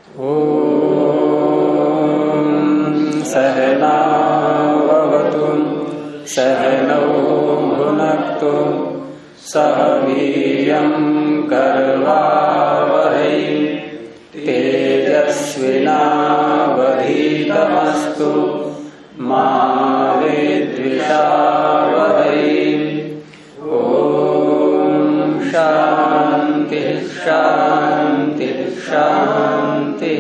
ओम सहनावतु सहनौ भुनक्तु सह वीर्यं करवावहै तेजस्विनावधीतमस्तु मा विद्विषावहै। ओम शांति शांति शांति।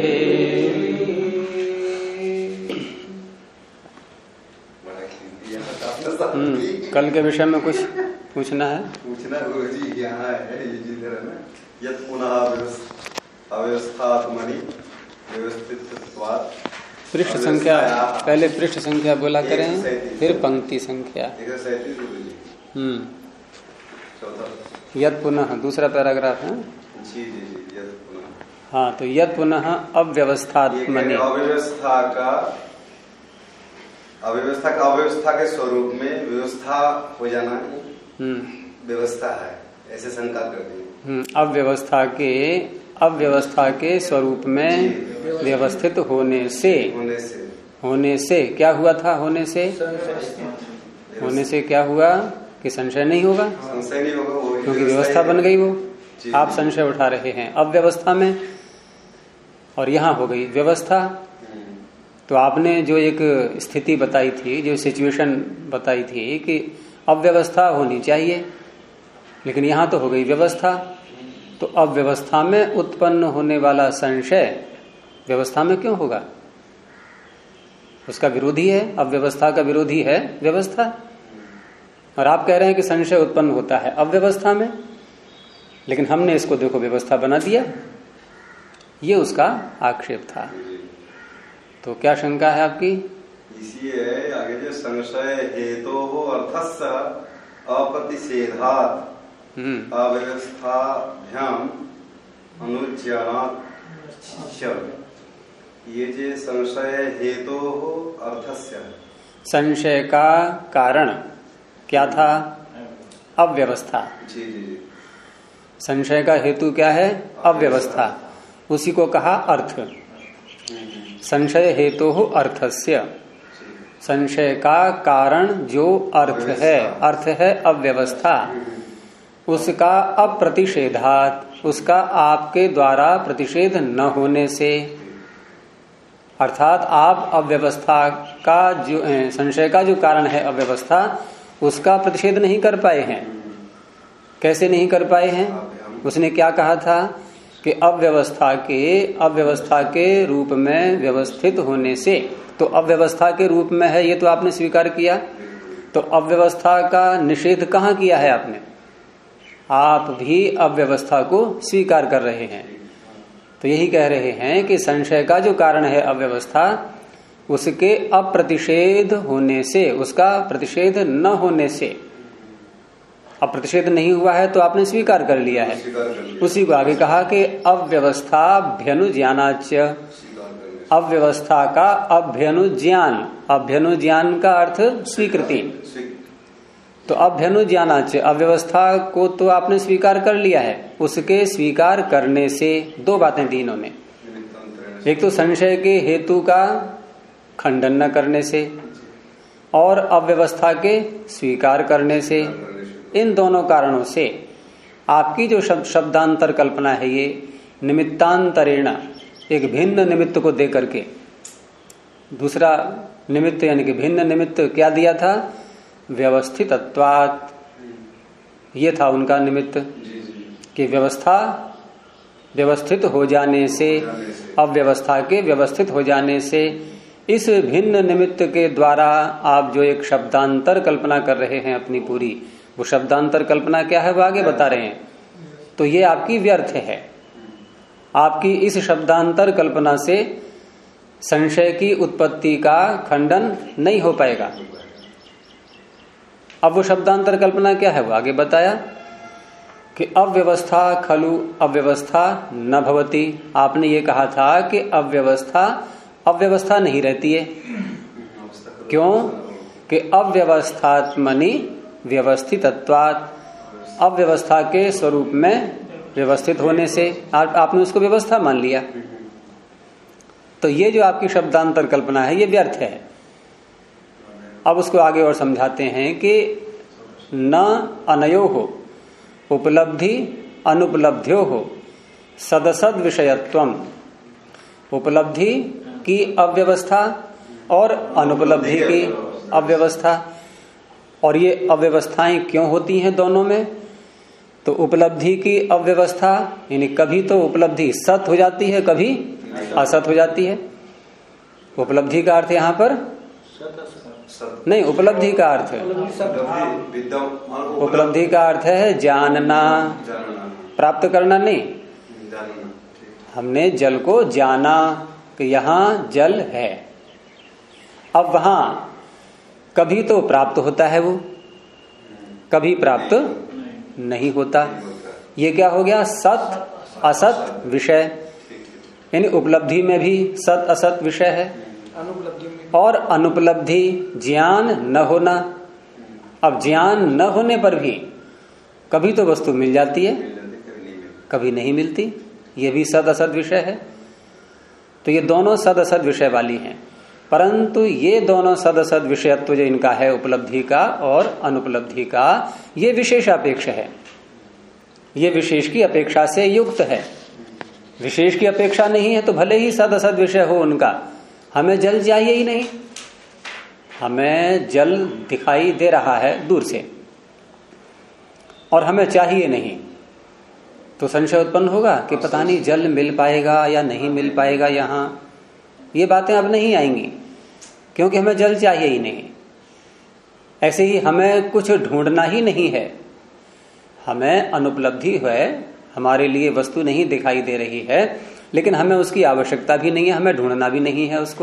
कल के विषय में कुछ पूछना है? गुरुजी यहाँ है ये जिधर है ना, यत् पुनः अव्यवस्थात्मनि व्यवस्थितत्वात्। पृष्ठ संख्या, पहले पृष्ठ संख्या बोला करें, फिर पंक्ति संख्या। यत् पुनः दूसरा पैराग्राफ है। जी जी जी, यत् पुनः। हाँ, तो यत् पुनः अव्यवस्थात्मनि, अव्यवस्था के स्वरूप में व्यवस्था हो जाना व्यवस्था है, ऐसे शंका करते हैं। अव्यवस्था के स्वरूप में व्यवस्थित होने से क्या हुआ था? होने से क्या हुआ कि संशय नहीं होगा, क्योंकि व्यवस्था बन गई। वो आप संशय उठा रहे हैं अव्यवस्था में, और यहाँ हो गई व्यवस्था। तो आपने जो एक स्थिति बताई थी, जो सिचुएशन बताई थी कि अव्यवस्था होनी चाहिए, लेकिन यहाँ तो हो गई व्यवस्था। तो अव्यवस्था में उत्पन्न होने वाला संशय व्यवस्था में क्यों होगा? उसका विरोधी है, अव्यवस्था का विरोधी है व्यवस्था। और आप कह रहे हैं कि संशय उत्पन्न होता है अव्यवस्था में, लेकिन हमने इसको देखो व्यवस्था बना दिया। ये उसका आक्षेप था। तो क्या शंका है आपकी? इसी है आगे जो संशय हेतु हो अर्थस्य अप्रतिषेधात् अव्यवस्थाभ्याम अनुज्ञानात्। ये जो संशय हेतु हो अर्थस्य, संशय का कारण क्या था? अव्यवस्था। जी जी जी। संशय का हेतु क्या है? अव्यवस्था। उसी को कहा अर्थ। संशय हेतु हो अर्थस्य, संशय का कारण जो अर्थ है अव्यवस्था, उसका अप्रतिषेधात, उसका आपके द्वारा प्रतिषेध न होने से, अर्थात आप अव्यवस्था का जो संशय का जो कारण है अव्यवस्था, उसका प्रतिषेध नहीं कर पाए हैं। कैसे नहीं कर पाए हैं? उसने क्या कहा था कि अव्यवस्था के रूप में व्यवस्थित होने से, तो अव्यवस्था के रूप में है, ये तो आपने स्वीकार किया। तो अव्यवस्था का निषेध कहाँ किया है आपने? आप भी अव्यवस्था को स्वीकार कर रहे हैं। तो यही कह रहे हैं कि संशय का जो कारण है अव्यवस्था, उसके अप्रतिषेध होने से, उसका प्रतिषेध न होने से, अब प्रतिषेध नहीं हुआ है तो आपने स्वीकार कर लिया है। उसी को आगे कहा कि अव्यवस्थाभ्यनुज्ञानाच्य, अव्यवस्था का अभ्यनुज्ञान, अभ्यनुज्ञान का अर्थ स्वीकृति। तो अभ्यनुज्ञानाच्य, अव्यवस्था को तो आपने स्वीकार कर लिया है, उसके स्वीकार करने से दो बातें दी इन्होंने। एक तो संशय के हेतु का खंडन न करने से, और अव्यवस्था के स्वीकार करने से। इन दोनों कारणों से आपकी जो शब्दांतर कल्पना है, ये निमित्तांतरेण, एक भिन्न निमित्त को दे करके, दूसरा निमित्त यानी कि भिन्न निमित्त क्या दिया था? व्यवस्थितत्वात्। ये था उनका निमित्त कि व्यवस्था व्यवस्थित हो जाने से, अव्यवस्था के व्यवस्थित हो जाने से, इस भिन्न निमित्त के द्वारा आप जो एक शब्दांतर कल्पना कर रहे हैं अपनी पूरी, वो शब्दांतर कल्पना क्या है वो आगे बता रहे हैं। तो ये आपकी व्यर्थ है। आपकी इस शब्दांतर कल्पना से संशय की उत्पत्ति का खंडन नहीं हो पाएगा। अब वो शब्दांतर कल्पना क्या है वो आगे बताया कि अव्यवस्था खलु अव्यवस्था न भवति। आपने ये कहा था कि अव्यवस्था नहीं रहती है। क्यों? कि अव्यवस्थात्मनि व्यवस्थितत्वात्, अव्यवस्था के स्वरूप में व्यवस्थित होने से आपने उसको व्यवस्था मान लिया। तो ये जो आपकी शब्दांतर कल्पना है ये व्यर्थ है। अब उसको आगे और समझाते हैं कि न अनयो हो उपलब्धि अनुपलब्धियो हो सदसद विषयत्वम, उपलब्धि की अव्यवस्था और अनुपलब्धि की अव्यवस्था। और ये अव्यवस्थाएं क्यों होती हैं दोनों में? तो उपलब्धि की अव्यवस्था यानी कभी तो उपलब्धि सत हो जाती है, कभी असत हो जाती है। उपलब्धि का अर्थ यहां पर नहीं, उपलब्धि का अर्थ है, उपलब्धि का अर्थ है जानना, प्राप्त करना नहीं। हमने जल को जाना कि यहां जल है। अब वहां कभी तो प्राप्त होता है वो, कभी प्राप्त नहीं होता। ये क्या हो गया? सत असत विषय, यानी उपलब्धि में भी सत असत विषय है और अनुपलब्धि ज्ञान न होना। अब ज्ञान न होने पर भी कभी तो वस्तु मिल जाती है, कभी नहीं मिलती, ये भी सद असद विषय है। तो ये दोनों सद असद विषय वाली हैं, परंतु ये दोनों सद असद विषयत्व जो इनका है उपलब्धि का और अनुपलब्धि का, ये विशेषापेक्ष है, ये विशेष की अपेक्षा से युक्त है। विशेष की अपेक्षा नहीं है तो भले ही सद असद विषय हो उनका, हमें जल चाहिए ही नहीं। हमें जल दिखाई दे रहा है दूर से और हमें चाहिए नहीं, तो संशय उत्पन्न होगा कि पता नहीं जल मिल पाएगा या नहीं मिल पाएगा। यहां ये बातें अब नहीं आएंगी क्योंकि हमें जल चाहिए ही नहीं। ऐसे ही हमें कुछ ढूंढना ही नहीं है, हमें अनुपलब्धि है, हमारे लिए वस्तु नहीं दिखाई दे रही है, लेकिन हमें उसकी आवश्यकता भी नहीं है, हमें ढूंढना भी नहीं है उसको।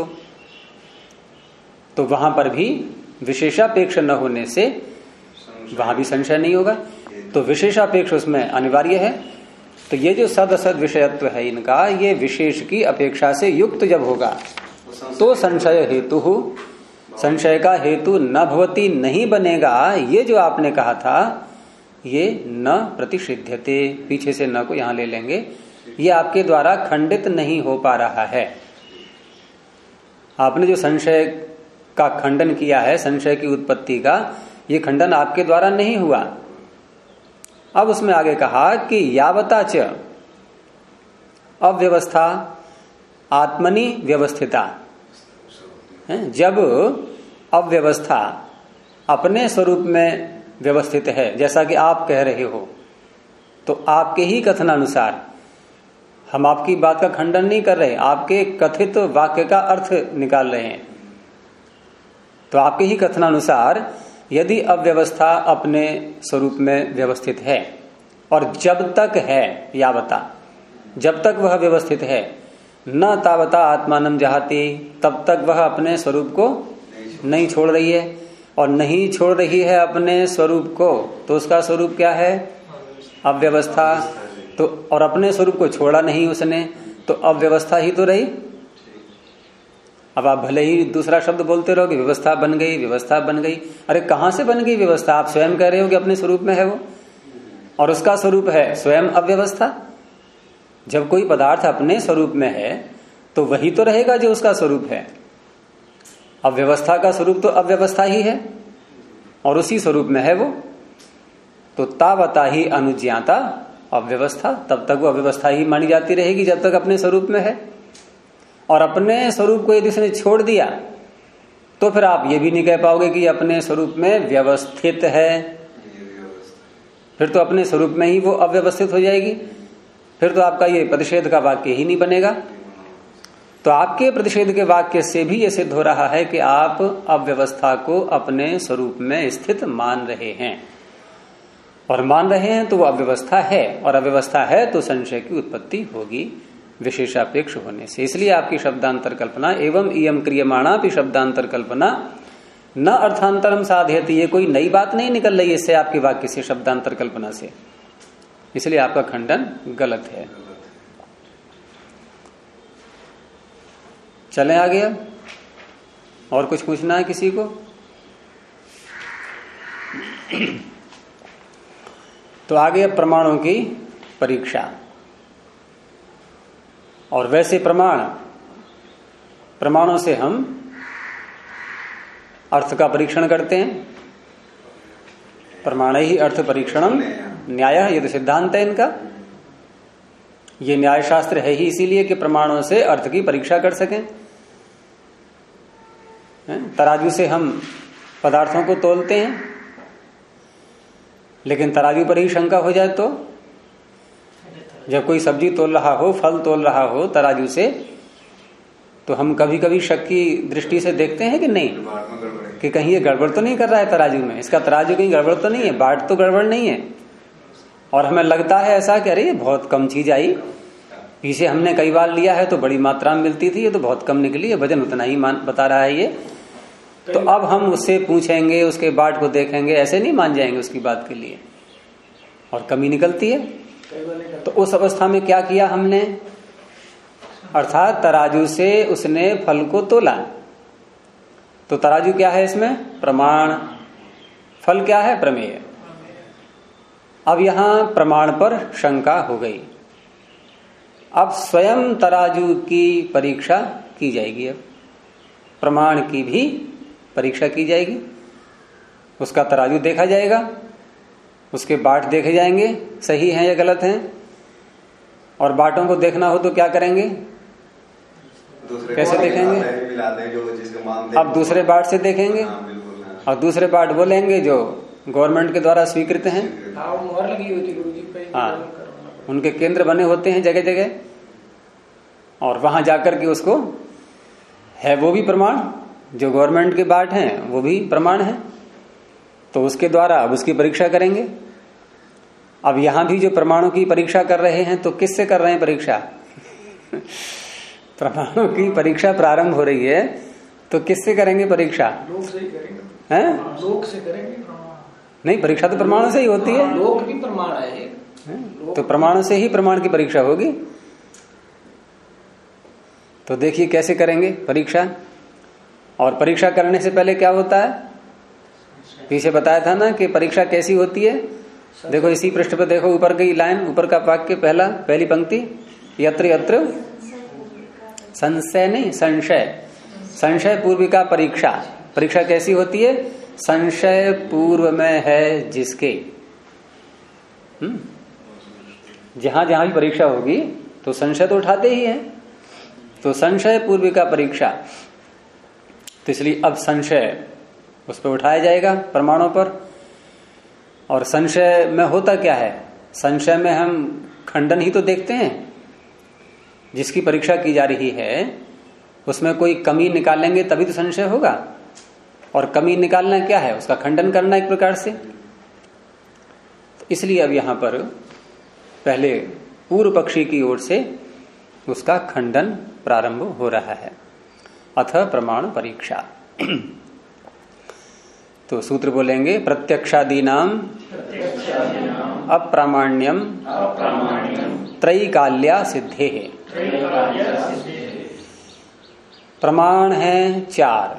तो वहां पर भी विशेषापेक्ष न होने से वहां भी संशय नहीं होगा, तो विशेषापेक्ष उसमें अनिवार्य है। तो ये जो सद असद विषयत्व है इनका, ये विशेष की अपेक्षा से युक्त जब होगा तो संशय हेतु, संशय का हेतु न भवति, नहीं बनेगा। ये जो आपने कहा था ये न प्रतिषिध्यते, पीछे से न को यहां ले लेंगे, ये आपके द्वारा खंडित नहीं हो पा रहा है। आपने जो संशय का खंडन किया है, संशय की उत्पत्ति का, ये खंडन आपके द्वारा नहीं हुआ। अब उसमें आगे कहा कि यावता च अव्यवस्था आत्मनि व्यवस्थिता, जब अव्यवस्था अपने स्वरूप में व्यवस्थित है, जैसा कि आप कह रहे हो, तो आपके ही कथनानुसार, हम आपकी बात का खंडन नहीं कर रहे, आपके कथित वाक्य का अर्थ निकाल रहे हैं। तो आपके ही कथनानुसार यदि अव्यवस्था अपने स्वरूप में व्यवस्थित है और जब तक है, यावता, जब तक वह व्यवस्थित है, न तावता आत्मानं जहाति, तब तक वह अपने स्वरूप को नहीं छोड़ रही है, और नहीं छोड़ रही है अपने स्वरूप को, तो उसका स्वरूप क्या है? अव्यवस्था। तो और अपने स्वरूप को छोड़ा नहीं उसने, तो अव्यवस्था ही तो रही। अब आप भले ही दूसरा शब्द बोलते रहो कि व्यवस्था बन गई, व्यवस्था बन गई। अरे कहां से बन गई व्यवस्था? आप स्वयं कह रहे हो कि अपने स्वरूप में है वो, और उसका स्वरूप है स्वयं अव्यवस्था। जब कोई पदार्थ अपने स्वरूप में है तो वही तो रहेगा जो उसका स्वरूप है। अव्यवस्था का स्वरूप तो अव्यवस्था ही है और उसी स्वरूप में है वो। तो तावता ही अनुज्ञाता अव्यवस्था, तब तक वो अव्यवस्था ही मानी जाती रहेगी जब तक अपने स्वरूप में है। और अपने स्वरूप को यदि उसने छोड़ दिया तो फिर आप ये भी नहीं कह पाओगे कि अपने स्वरूप में व्यवस्थित है, फिर तो अपने स्वरूप में ही वो अव्यवस्थित हो जाएगी, फिर तो आपका ये प्रतिषेध का वाक्य ही नहीं बनेगा। तो आपके प्रतिषेध के वाक्य से भी ये सिद्ध हो रहा है कि आप अव्यवस्था को अपने स्वरूप में स्थित मान रहे हैं, और मान रहे हैं तो वो अव्यवस्था है, और अव्यवस्था है तो संशय की उत्पत्ति होगी विशेषापेक्ष होने से। इसलिए आपकी शब्दांतर कल्पना एवं इयम क्रियमाणा भी शब्दांतर कल्पना न अर्थांतरम साधयति, ये कोई नई बात नहीं निकल रही इससे, आपके वाक्य से, शब्दांतर कल्पना से। इसलिए आपका खंडन गलत है। चलें आगे। अब और कुछ पूछना है किसी को? तो आगे अब प्रमाणों की परीक्षा। और वैसे प्रमाण प्रमाणों से हम अर्थ का परीक्षण करते हैं। प्रमाण ही अर्थ परीक्षणम न्याय, ये तो सिद्धांत है इनका। ये न्याय शास्त्र है ही इसीलिए कि प्रमाणों से अर्थ की परीक्षा कर सकें। तराजू से हम पदार्थों को तोलते हैं, लेकिन तराजू पर ही शंका हो जाए तो, जब कोई सब्जी तोल रहा हो, फल तोल रहा हो तराजू से, तो हम कभी कभी शक की दृष्टि से देखते हैं कि नहीं, कि कहीं ये गड़बड़ तो नहीं कर रहा है तराजू में, इसका तराजू कहीं गड़बड़ तो नहीं है, बाट तो गड़बड़ नहीं है। और हमें लगता है ऐसा कि अरे बहुत कम चीज आई, पीछे हमने कई बार लिया है तो बड़ी मात्रा में मिलती थी, ये तो बहुत कम निकली है, वजन उतना ही बता रहा है ये। तो अब हम उससे पूछेंगे, उसके बाट को देखेंगे, ऐसे नहीं मान जाएंगे उसकी बात के लिए, और कमी निकलती है। तो उस अवस्था में क्या किया हमने, अर्थात तराजू से उसने फल को तोला। तो तराजू क्या है इसमें, प्रमाण। फल क्या है, प्रमेय। अब यहां प्रमाण पर शंका हो गई। अब स्वयं तराजू की परीक्षा की जाएगी। अब प्रमाण की भी परीक्षा की जाएगी। उसका तराजू देखा जाएगा, उसके बाट देखे जाएंगे, सही हैं या गलत हैं। और बाटों को देखना हो तो क्या करेंगे, कैसे देखेंगे, अब दूसरे बाट से देखेंगे। और दूसरे बाट वो लेंगे जो गवर्नमेंट के द्वारा स्वीकृत हैं। हाँ, उनके केंद्र बने होते हैं जगह जगह, और वहां जाकर के उसको है वो भी प्रमाण, जो गवर्नमेंट के बाट हैं वो भी प्रमाण है। तो उसके द्वारा अब उसकी परीक्षा करेंगे। अब यहां भी जो प्रमाणों की परीक्षा कर रहे हैं, तो किससे कर रहे हैं परीक्षा प्रमाणों की परीक्षा प्रारंभ हो रही है, तो किससे करेंगे परीक्षा, लोक से ही करेंगे, हैं? लोक से करेंगे। नहीं, परीक्षा तो प्रमाणों से ही होती है। लोक भी प्रमाण है, तो प्रमाणों से ही प्रमाण की परीक्षा होगी। तो देखिए कैसे करेंगे परीक्षा। और परीक्षा करने से पहले क्या होता है, पीछे बताया था ना कि परीक्षा कैसी होती है। देखो इसी पृष्ठ पे देखो, ऊपर की लाइन, ऊपर का वाक्य, पहली पंक्ति, यत्र यत्र संशय, नहीं संशय, संशय पूर्विका परीक्षा। परीक्षा कैसी होती है, संशय पूर्व में है जिसके। जहां जहां भी परीक्षा होगी तो संशय तो उठाते ही हैं। तो संशय पूर्विका परीक्षा, तो इसलिए अब संशय उस पर उठाया जाएगा प्रमाणों पर। और संशय में होता क्या है, संशय में हम खंडन ही तो देखते हैं। जिसकी परीक्षा की जा रही है उसमें कोई कमी निकालेंगे तभी तो संशय होगा। और कमी निकालना क्या है, उसका खंडन करना एक प्रकार से। तो इसलिए अब यहां पर पहले पूर्व पक्षी की ओर से उसका खंडन प्रारंभ हो रहा है। अथ प्रमाण परीक्षा। तो सूत्र बोलेंगे, प्रत्यक्षादीनाम अप्रामाण्यम त्रैकाल्या सिद्धे। प्रमाण है 4,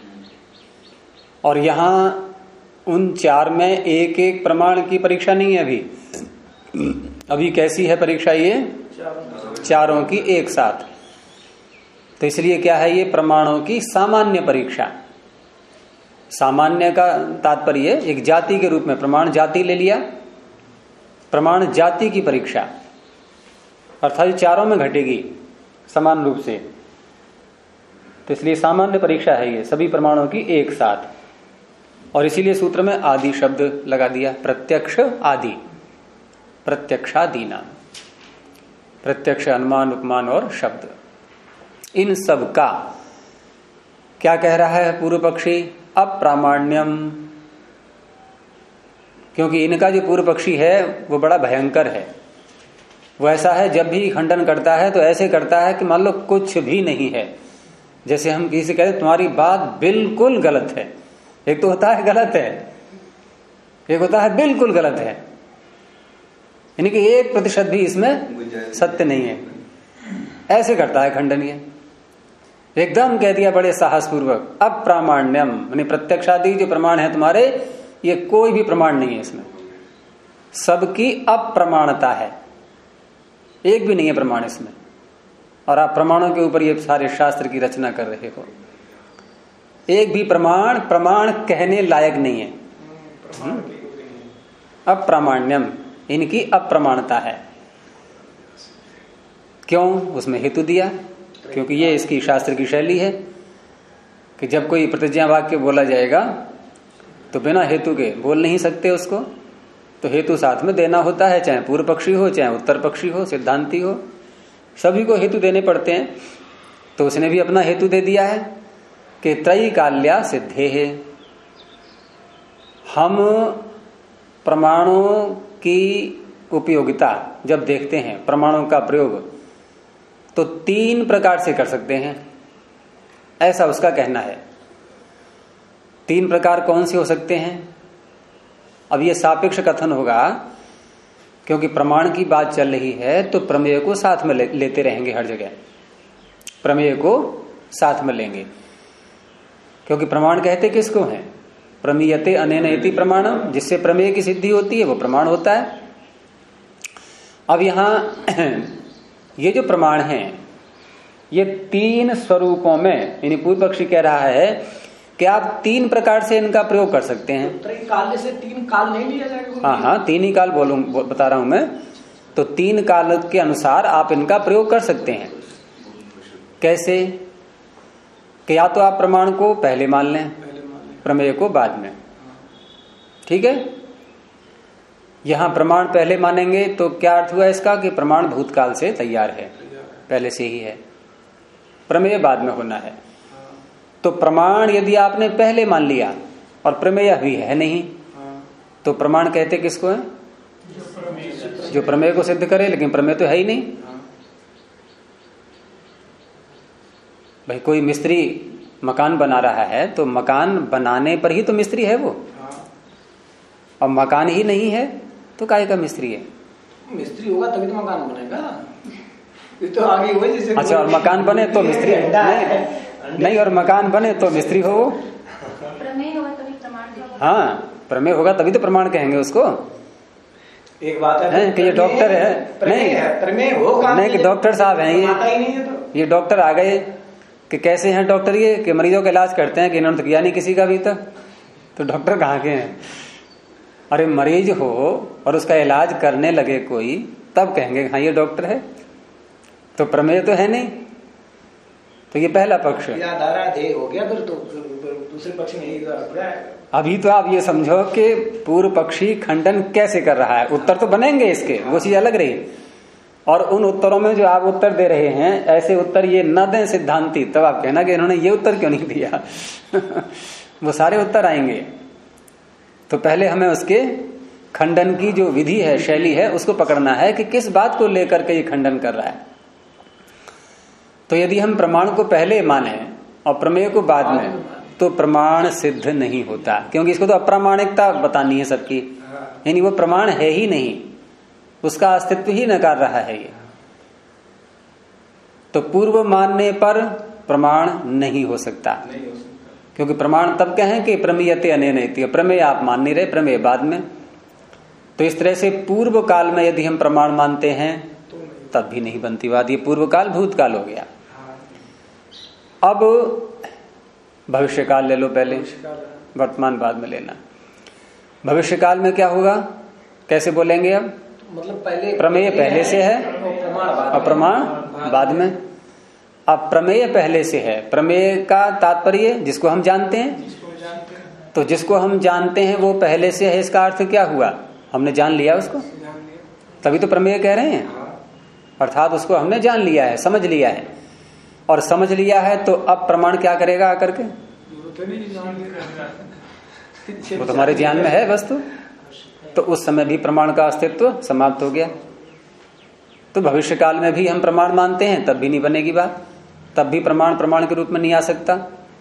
और यहां उन 4 में एक एक प्रमाण की परीक्षा नहीं है अभी कैसी है परीक्षा, ये चारों की एक साथ। तो इसलिए क्या है, ये प्रमाणों की सामान्य परीक्षा। सामान्य का तात्पर्य एक जाति के रूप में, प्रमाण जाति ले लिया, प्रमाण जाति की परीक्षा, अर्थात चारों में घटेगी समान रूप से। तो इसलिए सामान्य परीक्षा है ये, सभी प्रमाणों की एक साथ। और इसीलिए सूत्र में आदि शब्द लगा दिया, प्रत्यक्ष आदि, प्रत्यक्षादीनाम, प्रत्यक्ष अनुमान उपमान और शब्द, इन सब का क्या कह रहा है पूर्व पक्षी, अप्रामाण्यम। क्योंकि इनका जो पूर्व पक्षी है वो बड़ा भयंकर है। वो ऐसा है, जब भी खंडन करता है तो ऐसे करता है कि मान लो कुछ भी नहीं है। जैसे हम किसी से कहते तुम्हारी बात बिल्कुल गलत है, एक तो होता है गलत है, एक होता है बिल्कुल गलत है, यानी कि 1% भी इसमें सत्य नहीं है। ऐसे करता है खंडन ये, एकदम कह दिया बड़े साहस पूर्वक, अप्रामाण्यम, यानी प्रत्यक्षादि जो प्रमाण है तुम्हारे, ये कोई भी प्रमाण नहीं है इसमें, सबकी अप्रमाणता है, एक भी नहीं है प्रमाण इसमें। और आप प्रमाणों के ऊपर ये सारे शास्त्र की रचना कर रहे हो। एक भी प्रमाण कहने लायक नहीं है। अप्रामाण्यम, इनकी अप्रमाणता है। क्यों? उसमें हेतु दिया, क्योंकि ये इसकी शास्त्र की शैली है कि जब कोई प्रतिज्ञा वाक्य बोला जाएगा तो बिना हेतु के बोल नहीं सकते उसको, तो हेतु साथ में देना होता है, चाहे पूर्व पक्षी हो, चाहे उत्तर पक्षी हो, सिद्धांती हो, सभी को हेतु देने पड़ते हैं। तो उसने भी अपना हेतु दे दिया है कि त्रैकाल्या सिद्धे है। हम प्रमाणों की उपयोगिता जब देखते हैं, प्रमाणों का प्रयोग तो 3 प्रकार से कर सकते हैं, ऐसा उसका कहना है। 3 प्रकार कौन से हो सकते हैं? अब ये सापेक्ष कथन होगा, क्योंकि प्रमाण की बात चल रही है तो प्रमेय को साथ में लेते रहेंगे हर जगह, प्रमेय को साथ में लेंगे, क्योंकि प्रमाण कहते किसको हैं? प्रमीयते अनेन इति प्रमाणम, जिससे प्रमेय की सिद्धि होती है वो प्रमाण होता है। अब यहां ये जो प्रमाण हैं ये 3 स्वरूपों में, यानी पूर्व पक्षी कह रहा है कि आप 3 प्रकार से इनका प्रयोग कर सकते हैं। तो काल से 3 काल नहीं लिया जाएगा? हाँ, 3 ही काल बता रहा हूं मैं। तो 3 काल के अनुसार आप इनका प्रयोग कर सकते हैं। कैसे? कि या तो आप प्रमाण को पहले मान लें, प्रमेय को बाद में। ठीक है, यहां प्रमाण पहले मानेंगे तो क्या अर्थ हुआ इसका? कि प्रमाण भूतकाल से तैयार है, पहले से ही है, प्रमेय बाद में होना है। तो प्रमाण यदि आपने पहले मान लिया और प्रमेय भी है नहीं, तो प्रमाण कहते किसको है? जो प्रमेय को सिद्ध करे, लेकिन प्रमेय तो है ही नहीं। भाई कोई मिस्त्री मकान बना रहा है तो मकान बनाने पर ही तो मिस्त्री है वो, और मकान ही नहीं है तो काहे का मिस्त्री है? मिस्त्री होगा तभी तो मकान बनेगा। ये तो आगे हुआ जैसे। अच्छा, और मकान बने तो मिस्त्री नहीं, और मकान बने तो मिस्त्री हो। प्रमेय होगा तभी प्रमाण होगा। हाँ, प्रमेय होगा तभी तो प्रमाण कहेंगे उसको। एक बात है कि ये डॉक्टर है, नहीं प्रमेय हो नहीं कि डॉक्टर साहब हैं ये डॉक्टर आ गए कि कैसे हैं डॉक्टर ये, कि मरीजों का इलाज करते हैं, कि इन्होंने तो किया नहीं किसी का भी तक, तो डॉक्टर कहाँ के हैं? अरे मरीज हो और उसका इलाज करने लगे कोई, तब कहेंगे हाँ ये डॉक्टर है। तो प्रमेय तो है नहीं। तो ये पहला पक्ष है। हो गया फिर तो दूसरे पक्ष में अभी तो आप ये समझो कि पूर्व पक्षी खंडन कैसे कर रहा है। उत्तर तो बनेंगे इसके, वो चीज अलग रही। और उन उत्तरों में जो आप उत्तर दे रहे हैं, ऐसे उत्तर ये न दें सिद्धांती, तब आप कहना कि इन्होंने ये उत्तर क्यों नहीं दिया। वो सारे उत्तर आएंगे। तो पहले हमें उसके खंडन की जो विधि है, शैली है, उसको पकड़ना है कि किस बात को लेकर के ये खंडन कर रहा है। तो यदि हम प्रमाण को पहले माने और प्रमेय को बाद में, तो प्रमाण सिद्ध नहीं होता, क्योंकि इसको तो अप्रामाणिकता बतानी है सबकी, यानी वो प्रमाण है ही नहीं, उसका अस्तित्व ही नकार रहा है ये। तो पूर्व मानने पर प्रमाण नहीं हो सकता, क्योंकि प्रमाण तब कहें कि प्रमीयते अनेन इति, प्रमेय आप मान नहीं रहे, प्रमेय बाद में। तो इस तरह से पूर्व काल में यदि हम प्रमाण मानते हैं तब भी नहीं बनती बात। ये पूर्व काल भूतकाल हो गया। अब भविष्य काल ले लो पहले, वर्तमान बाद में लेना। भविष्य काल में क्या होगा, कैसे बोलेंगे? अब मतलब पहले प्रमेय पहले से है और प्रमाण बाद में। अब प्रमेय पहले से है, प्रमेय का तात्पर्य जिसको हम जानते हैं, तो जिसको हम जानते हैं वो पहले से है, इसका अर्थ क्या हुआ? हमने जान लिया उसको, तभी तो प्रमेय कह रहे हैं। अर्थात उसको हमने जान लिया है, समझ लिया है, और समझ लिया है तो अब प्रमाण क्या करेगा आकर के? वो तुम्हारे ज्ञान में है वस्तु, तो उस समय भी प्रमाण का अस्तित्व समाप्त हो गया। तो भविष्य काल में भी हम प्रमाण मानते हैं तब भी नहीं बनेगी बात, तब भी प्रमाण प्रमाण के रूप में नहीं आ सकता।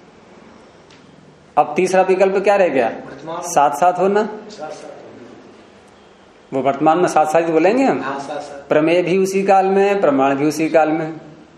अब तीसरा विकल्प क्या रह गया? साथ साथ होना। वो वर्तमान में साथ साथ बोलेंगे हम, प्रमेय भी उसी काल में, प्रमाण भी उसी काल में।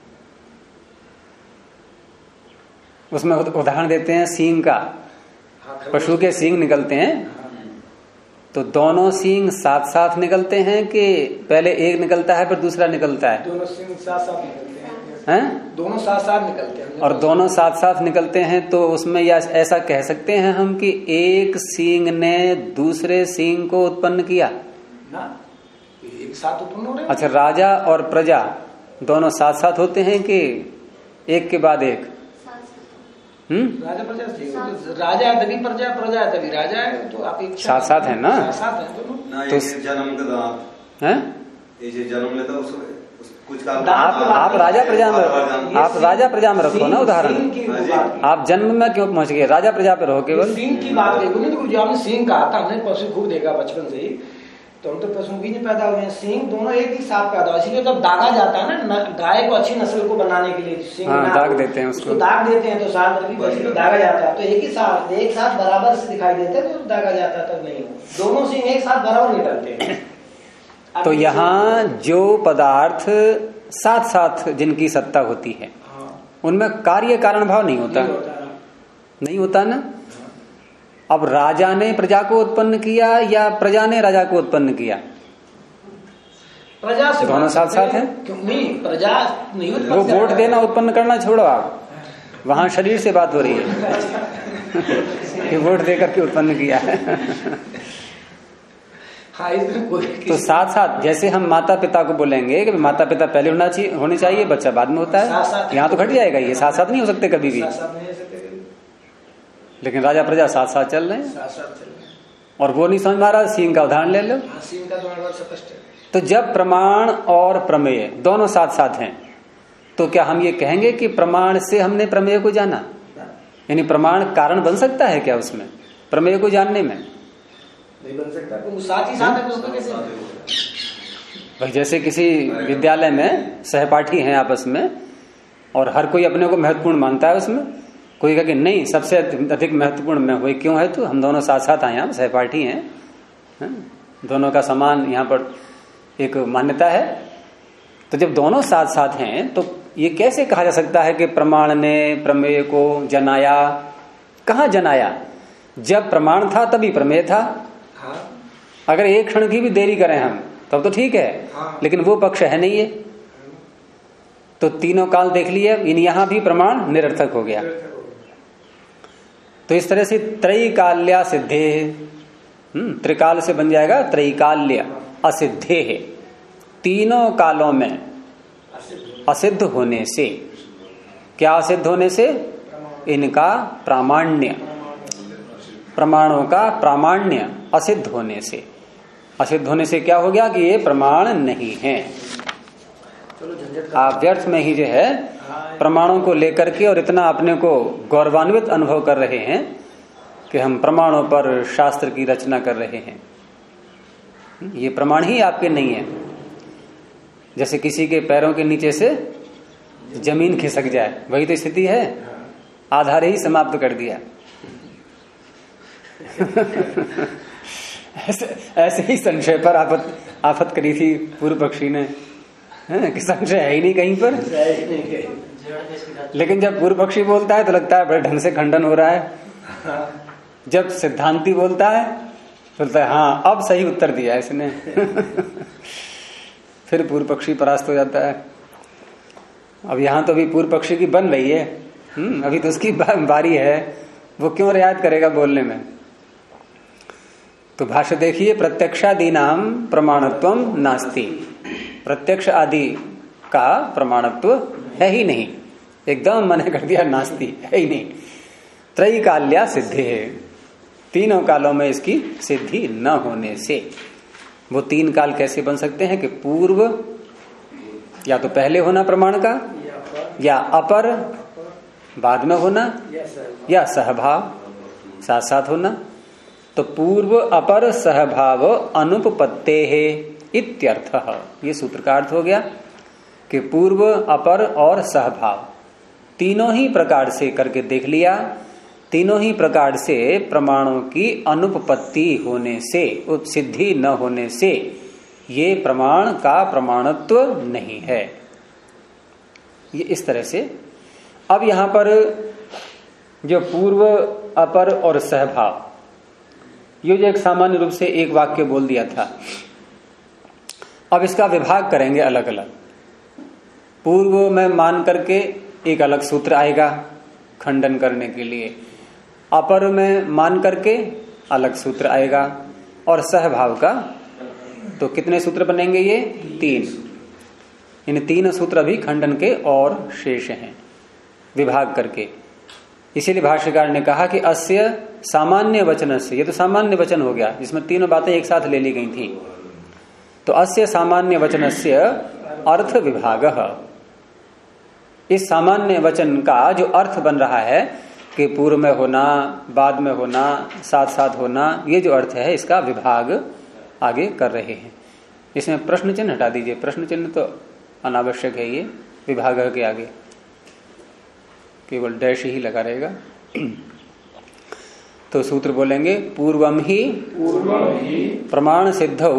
उसमें उदाहरण देते हैं सींग का, पशु के सींग निकलते हैं तो दोनों सींग साथ साथ निकलते हैं कि पहले एक निकलता है फिर दूसरा निकलता है? दोनों सींग साथ साथ निकलते हैं? दोनों साथ साथ निकलते हैं। और दोनों साथ साथ निकलते हैं तो उसमें या ऐसा कह सकते हैं हम कि एक सींग ने दूसरे सींग को उत्पन्न किया ना, एक साथ उत्पन्न हो रहे हैं। अच्छा, राजा और प्रजा दोनों साथ साथ होते हैं कि एक के बाद एक? राजा प्रजा से, राजा है तभी प्रजा, प्रजा है तभी राजा है, तो आप एक साथ साथ है ना? साथ है दोनों। तो जन्म का है ये जन्म लेता कुछ आप राजा प्रजा में, आप राजा प्रजा में रखो ना उदाहरण। आप जन्म में क्यों पहुंच गए? राजा प्रजा पे रहो केवल। सिंह की बात देखो ना, तो जो आपने सिंह कहा था, हमने पशु खूब देखा बचपन से ही, तो हम तो पशु भी नहीं पैदा हुए हैं, सिंह दोनों एक ही साथ पैदा हुआ। इसलिए जब दागा जाता है ना, गाय को अच्छी नस्ल को बनाने के लिए सिंह दाग देते हैं, उसको दाग देते हैं, तो साथ में दागा जाता है, तो एक ही साथ एक साथ बराबर से दिखाई देते हैं, तो दागा जाता है तब नहीं, दोनों सिंह एक साथ बराबर निकलते हैं। तो यहाँ जो पदार्थ साथ साथ जिनकी सत्ता होती है उनमें कार्य कारण भाव नहीं होता, नहीं होता ना। अब राजा ने प्रजा को उत्पन्न किया या प्रजा ने राजा को उत्पन्न किया? प्रजा से दोनों साथ साथ है। क्यों नहीं? प्रजा नहीं उत्पन्न, वो वोट देना उत्पन्न करना छोड़ो, आप वहां शरीर से बात हो रही है कि वोट देकर के उत्पन्न किया है। हाँ, तो साथ साथ जैसे हम माता पिता को बोलेंगे कि माता पिता पहले होने चाहिए, बच्चा बाद में होता है, यहाँ तो घट जाएगा, ये साथ साथ नहीं हो सकते कभी भी। लेकिन राजा प्रजा साथ साथ चल रहे हैं, और वो नहीं समझ में आ रहा, सींग का उदाहरण ले लो। सींग का तो स्पष्ट है। तो जब प्रमाण और प्रमेय दोनों साथ साथ हैं, तो क्या हम ये कहेंगे कि प्रमाण से हमने प्रमेय को जाना? यानी प्रमाण कारण बन सकता है क्या उसमें, प्रमेय को जानने में? नहीं बन सकता, तो साथ ही साथ है, तो उसको कैसे? भाई जैसे किसी विद्यालय में सहपाठी हैं आपस में, और हर कोई अपने को महत्वपूर्ण मानता है, उसमें कोई कहे कि नहीं सबसे अधिक महत्वपूर्ण मैं हुई, क्यों है? तो हम दोनों साथ साथ आए, यहाँ सहपाठी हैं, दोनों का समान यहाँ पर एक मान्यता है। तो जब दोनों साथ साथ हैं तो ये कैसे कहा जा सकता है कि प्रमाण ने प्रमेय को जनाया? कहाँ जनाया? जब प्रमाण था तभी प्रमेय था। अगर एक क्षण की भी देरी करें हम तब तो ठीक है, लेकिन वो पक्ष है नहीं है, तो तीनों काल देख लिए, यहाँ भी प्रमाण निरर्थक हो गया। तो इस तरह से त्रैकाल्या सिद्धे, त्रिकाल से बन जाएगा त्रैकाल्य असिद्धे है, तीनों कालों में असिद्ध होने से। क्या असिद्ध होने से? इनका प्रामाण्य, प्रमाणों का प्रामाण्य असिद्ध होने से। असिद्ध होने से क्या हो गया कि ये प्रमाण नहीं है। आप व्यर्थ में ही जो है प्रमाणों को लेकर के और इतना अपने को गौरवान्वित अनुभव कर रहे हैं कि हम प्रमाणों पर शास्त्र की रचना कर रहे हैं। ये प्रमाण ही आपके नहीं है। जैसे किसी के पैरों के नीचे से जमीन खिसक जाए, वही तो स्थिति है, आधार ही समाप्त कर दिया। ऐसे ही संशय पर आफत करी थी पूर्व पक्षी ने, कि संशय है ही नहीं कहीं पर। लेकिन जब पूर्व पक्षी बोलता है तो लगता है बड़े ढंग से खंडन हो रहा है। जब सिद्धांती बोलता है तो लगता है हाँ अब सही उत्तर दिया इसने। फिर पूर्व पक्षी परास्त हो जाता है। अब यहाँ तो अभी पूर्व पक्षी की बन रही है, अभी तो उसकी बारी है, वो क्यों रियायत करेगा बोलने में। तो भाष्य देखिए, प्रत्यक्षादि नाम प्रमाणत्वम नास्ति, प्रत्यक्ष आदि का प्रमाणत्व है ही नहीं, एकदम मना कर दिया, नास्ति है ही नहीं। त्रैकाल्या सिद्धि है, तीनों कालों में इसकी सिद्धि न होने से। वो तीन काल कैसे बन सकते हैं कि पूर्व या तो पहले होना प्रमाण का, या अपर बाद में होना, या सहभाव साथ साथ होना। तो पूर्व अपर सहभाव अनुपपत्ते है इत्यर्थः, ये सूत्र का अर्थ हो गया कि पूर्व अपर और सहभाव तीनों ही प्रकार से करके देख लिया, तीनों ही प्रकार से प्रमाणों की अनुपपत्ति होने से, सिद्धि न होने से ये प्रमाण का प्रमाणत्व नहीं है। ये इस तरह से। अब यहां पर जो पूर्व अपर और सहभाव ये जो एक सामान्य रूप से एक वाक्य बोल दिया था, अब इसका विभाग करेंगे अलग अलग। पूर्व में मान करके एक अलग सूत्र आएगा खंडन करने के लिए, अपर में मान करके अलग सूत्र आएगा, और सहभाव का तो कितने सूत्र बनेंगे? ये 3। इन 3 सूत्र अभी खंडन के और शेष हैं विभाग करके। इसीलिए भाष्यकार ने कहा कि अस्य सामान्य वचन से, ये तो सामान्य वचन हो गया जिसमें तीनों बातें एक साथ ले ली गई थी, तो अस्य सामान्य वचनस्य अर्थ विभागः, इस सामान्य वचन का जो अर्थ बन रहा है कि पूर्व में होना, बाद में होना, साथ साथ होना, ये जो अर्थ है इसका विभाग आगे कर रहे हैं। इसमें प्रश्न चिन्ह हटा दीजिए, प्रश्न चिन्ह तो अनावश्यक है, ये विभाग के आगे केवल डैश ही लगा रहेगा। तो सूत्र बोलेंगे पूर्वम ही प्रमाण सिद्धौ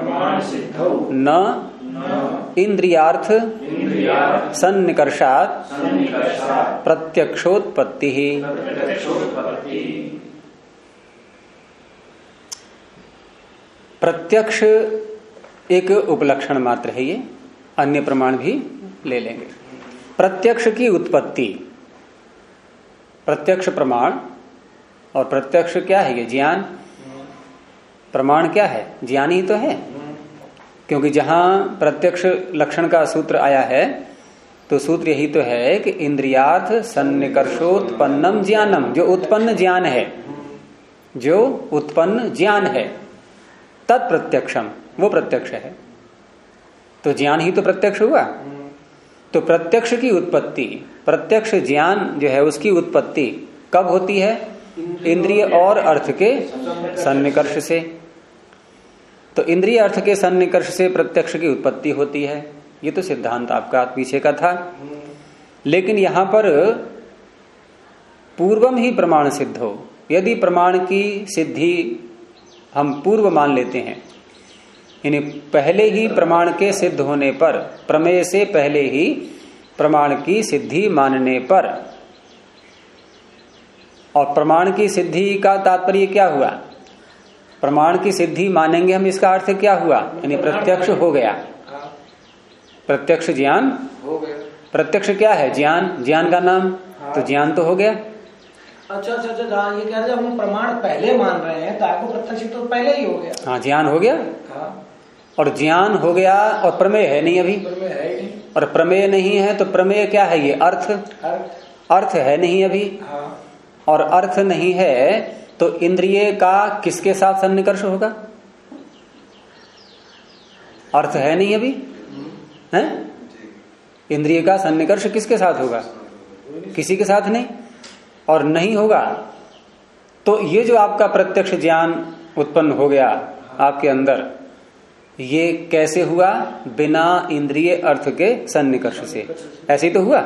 न इंद्रियार्थ सन्निकर्षात् प्रत्यक्षोत्पत्ति। प्रत्यक्ष एक उपलक्षण मात्र है, ये अन्य प्रमाण भी ले लेंगे। प्रत्यक्ष की उत्पत्ति, प्रत्यक्ष प्रमाण, और प्रत्यक्ष क्या है? ये ज्ञान। प्रमाण क्या है? ज्ञान ही तो है, क्योंकि जहां प्रत्यक्ष लक्षण का सूत्र आया है तो सूत्र यही तो है कि इंद्रियार्थ सन्निकर्षोत्पन्नम ज्ञानम, जो उत्पन्न ज्ञान है, जो उत्पन्न ज्ञान है, तत्प्रत्यक्षम, वो प्रत्यक्ष है। तो ज्ञान ही तो प्रत्यक्ष हुआ। तो प्रत्यक्ष की उत्पत्ति, प्रत्यक्ष ज्ञान जो है उसकी उत्पत्ति कब होती है? इंद्रिय और अर्थ के सन्निकर्ष से। तो इंद्रिय अर्थ के सन्निकर्ष से प्रत्यक्ष की उत्पत्ति होती है, ये तो सिद्धांत आपका पीछे का था। लेकिन यहां पर पूर्वम ही प्रमाण सिद्ध हो, यदि प्रमाण की सिद्धि हम पूर्व मान लेते हैं, यानी पहले ही प्रमाण के सिद्ध होने पर, प्रमेय से पहले ही प्रमाण की सिद्धि मानने पर, और प्रमाण की सिद्धि का तात्पर्य क्या हुआ? प्रमाण की सिद्धि मानेंगे हम, इसका अर्थ क्या हुआ? यानी प्रत्यक्ष हो गया, प्रत्यक्ष ज्ञान हो गया। प्रत्यक्ष क्या है? ज्ञान, ज्ञान का नाम। तो ज्ञान तो हो गया। अच्छा, ये कह रहे हम प्रमाण पहले मान रहे हैं तो आपको प्रत्यक्ष तो पहले ही हो गया। हाँ, ज्ञान हो गया। और ज्ञान हो गया और प्रमेय है नहीं अभी, प्रमेय है नहीं। और प्रमेय नहीं है तो प्रमेय क्या है? ये अर्थ, अर्थ है नहीं अभी। और अर्थ नहीं है तो इंद्रिय का किसके साथ सन्निकर्ष होगा? अर्थ है नहीं अभी, है? इंद्रिय का सन्निकर्ष किसके साथ होगा? किसी के साथ नहीं। और नहीं होगा तो ये जो आपका प्रत्यक्ष ज्ञान उत्पन्न हो गया आपके अंदर, ये कैसे हुआ? बिना इंद्रिय अर्थ के सन्निकर्ष से। ऐसे ही तो हुआ।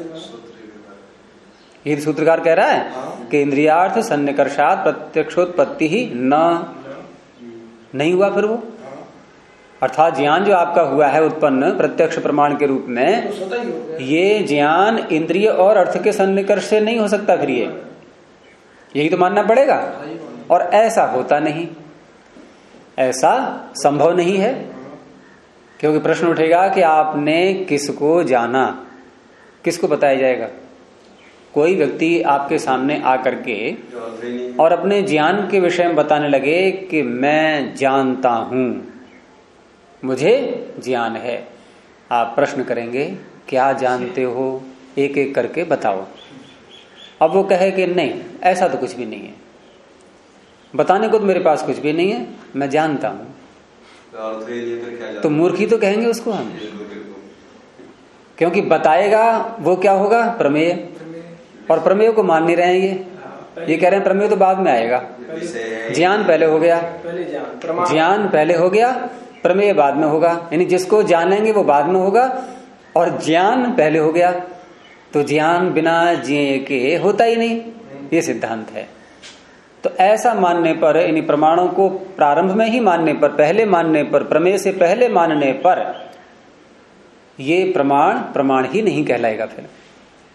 ये सूत्रकार कह रहा है कि इंद्रियार्थ सन्निकर्षात् प्रत्यक्षोत्पत्ति ही न, नहीं हुआ फिर वो। अर्थात ज्ञान जो आपका हुआ है उत्पन्न प्रत्यक्ष प्रमाण के रूप में, ये ज्ञान इंद्रिय और अर्थ के सन्निकर्ष से नहीं हो सकता। फिर ये यही तो मानना पड़ेगा। और ऐसा होता नहीं, ऐसा संभव नहीं है। क्योंकि प्रश्न उठेगा कि आपने किसको जाना, किसको बताया जाएगा? कोई व्यक्ति आपके सामने आकर के और अपने ज्ञान के विषय में बताने लगे कि मैं जानता हूं, मुझे ज्ञान है। आप प्रश्न करेंगे क्या जानते हो, एक एक करके बताओ। अब वो कहे कि नहीं, ऐसा तो कुछ भी नहीं है, बताने को तो मेरे पास कुछ भी नहीं है, मैं जानता हूं। तो मूर्खी तो कहेंगे उसको हम, क्योंकि बताएगा वो क्या होगा? प्रमेय। और प्रमेय को मान नहीं रहे हैं ये कह रहे हैं प्रमेय तो बाद में आएगा। ज्ञान पहले हो गया, ज्ञान पहले हो गया, प्रमेय बाद में होगा। यानी जिसको जानेंगे वो बाद में होगा, और ज्ञान पहले हो गया। तो ज्ञान बिना जिए के होता ही नहीं, ये सिद्धांत है। तो ऐसा मानने पर, यानी प्रमाणों को प्रारंभ में ही मानने पर, पहले मानने पर, प्रमेय से पहले मानने पर, ये प्रमाण प्रमाण ही नहीं कहलाएगा फिर।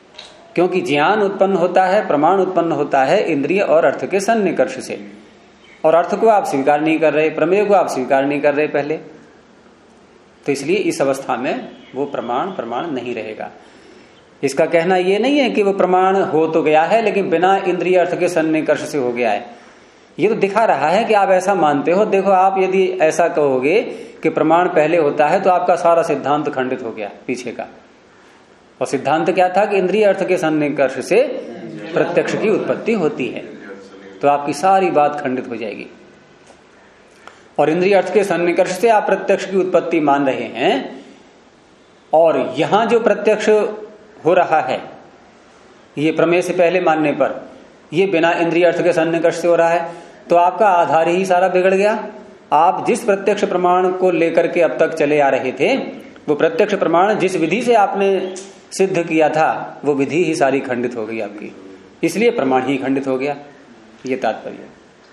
क्योंकि ज्ञान उत्पन्न होता है, प्रमाण उत्पन्न होता है इंद्रिय और अर्थ के सन्निकर्ष से। और अर्थ को आप स्वीकार नहीं कर रहे, प्रमेय को आप स्वीकार नहीं कर रहे पहले, तो इसलिए इस अवस्था में वो प्रमाण नहीं रहेगा। इसका कहना ये नहीं है कि वो प्रमाण हो तो गया है लेकिन बिना इंद्रिय अर्थ के सन्निकर्ष से हो गया है। ये तो दिखा रहा है कि आप ऐसा मानते हो। देखो, आप यदि ऐसा कहोगे कि प्रमाण पहले होता है तो आपका सारा सिद्धांत खंडित हो गया पीछे का। और सिद्धांत क्या था कि इंद्रिय अर्थ के सन्निकर्ष से प्रत्यक्ष की उत्पत्ति होती है, तो आपकी सारी बात खंडित हो जाएगी। और इंद्रिय अर्थ के सन्निकर्ष से आप प्रत्यक्ष की उत्पत्ति मान रहे हैं, और यहां जो प्रत्यक्ष हो रहा है ये प्रमेय से पहले मानने पर ये बिना इंद्रिय अर्थ के सन्निकर्ष से हो रहा है, तो आपका आधार ही सारा बिगड़ गया। आप जिस प्रत्यक्ष प्रमाण को लेकर के अब तक चले आ रहे थे, वो प्रत्यक्ष प्रमाण जिस विधि से आपने सिद्ध किया था वो विधि ही सारी खंडित हो गई आपकी, इसलिए प्रमाण ही खंडित हो गया, ये तात्पर्य।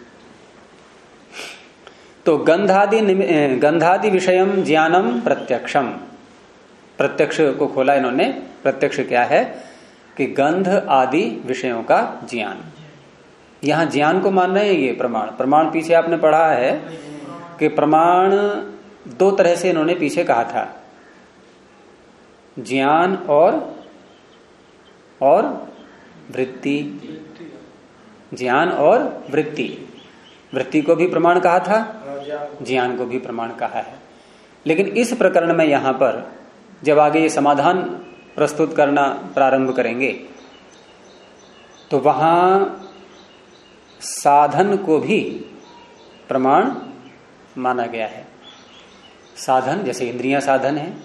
तो गंधादि विषयम ज्ञानम प्रत्यक्षम, प्रत्यक्ष को खोला इन्होंने। प्रत्यक्ष क्या है कि गंध आदि विषयों का ज्ञान। यहां ज्ञान को मान रहे हैं ये प्रमाण पीछे आपने पढ़ा है कि प्रमाण दो तरह से इन्होंने पीछे कहा था, ज्ञान और वृत्ति। ज्ञान और वृत्ति को भी प्रमाण कहा था, ज्ञान को भी प्रमाण कहा है। लेकिन इस प्रकरण में यहां पर जब आगे ये समाधान प्रस्तुत करना प्रारंभ करेंगे तो वहां साधन को भी प्रमाण माना गया है। साधन जैसे इंद्रियां साधन है,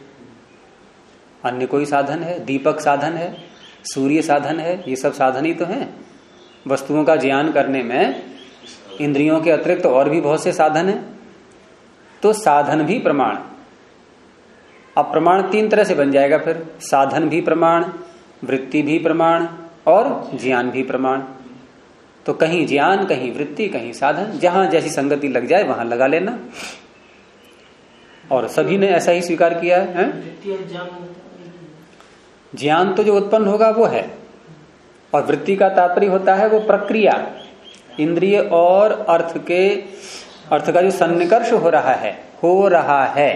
अन्य कोई साधन है, दीपक साधन है, सूर्य साधन है, ये सब साधन ही तो हैं। वस्तुओं का ज्ञान करने में इंद्रियों के अतिरिक्त और भी बहुत से साधन हैं, तो साधन भी प्रमाण। अब प्रमाण तीन तरह से बन जाएगा फिर, साधन भी प्रमाण, वृत्ति भी प्रमाण और ज्ञान भी प्रमाण। तो कहीं ज्ञान, कहीं वृत्ति, कहीं साधन, जहां जैसी संगति लग जाए वहां लगा लेना। और सभी ने ऐसा ही स्वीकार किया है। ज्ञान तो जो उत्पन्न होगा वो है, और वृत्ति का तात्पर्य होता है वो प्रक्रिया, इंद्रिय और अर्थ का जो सन्निकर्ष हो रहा है,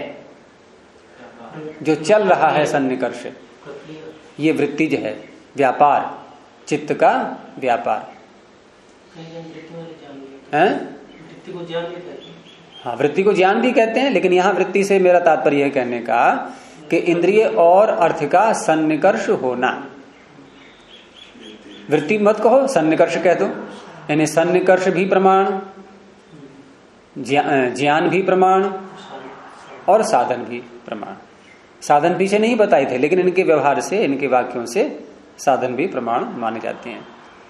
जो चल रहा है सन्निकर्ष, ये वृत्ति जो है व्यापार, चित्त का व्यापार है। हाँ, वृत्ति को ज्ञान भी कहते हैं, लेकिन यहां वृत्ति से मेरा तात्पर्य है कहने का कि इंद्रिय और अर्थ का सन्निकर्ष होना। वृत्ति मत कहो, सन्निकर्ष कह दो। यानी सन्निकर्ष भी प्रमाण, ज्ञान भी प्रमाण और साधन भी प्रमाण। साधन पीछे नहीं बताए थे, लेकिन इनके व्यवहार से, इनके वाक्यों से साधन भी प्रमाण माने जाते हैं।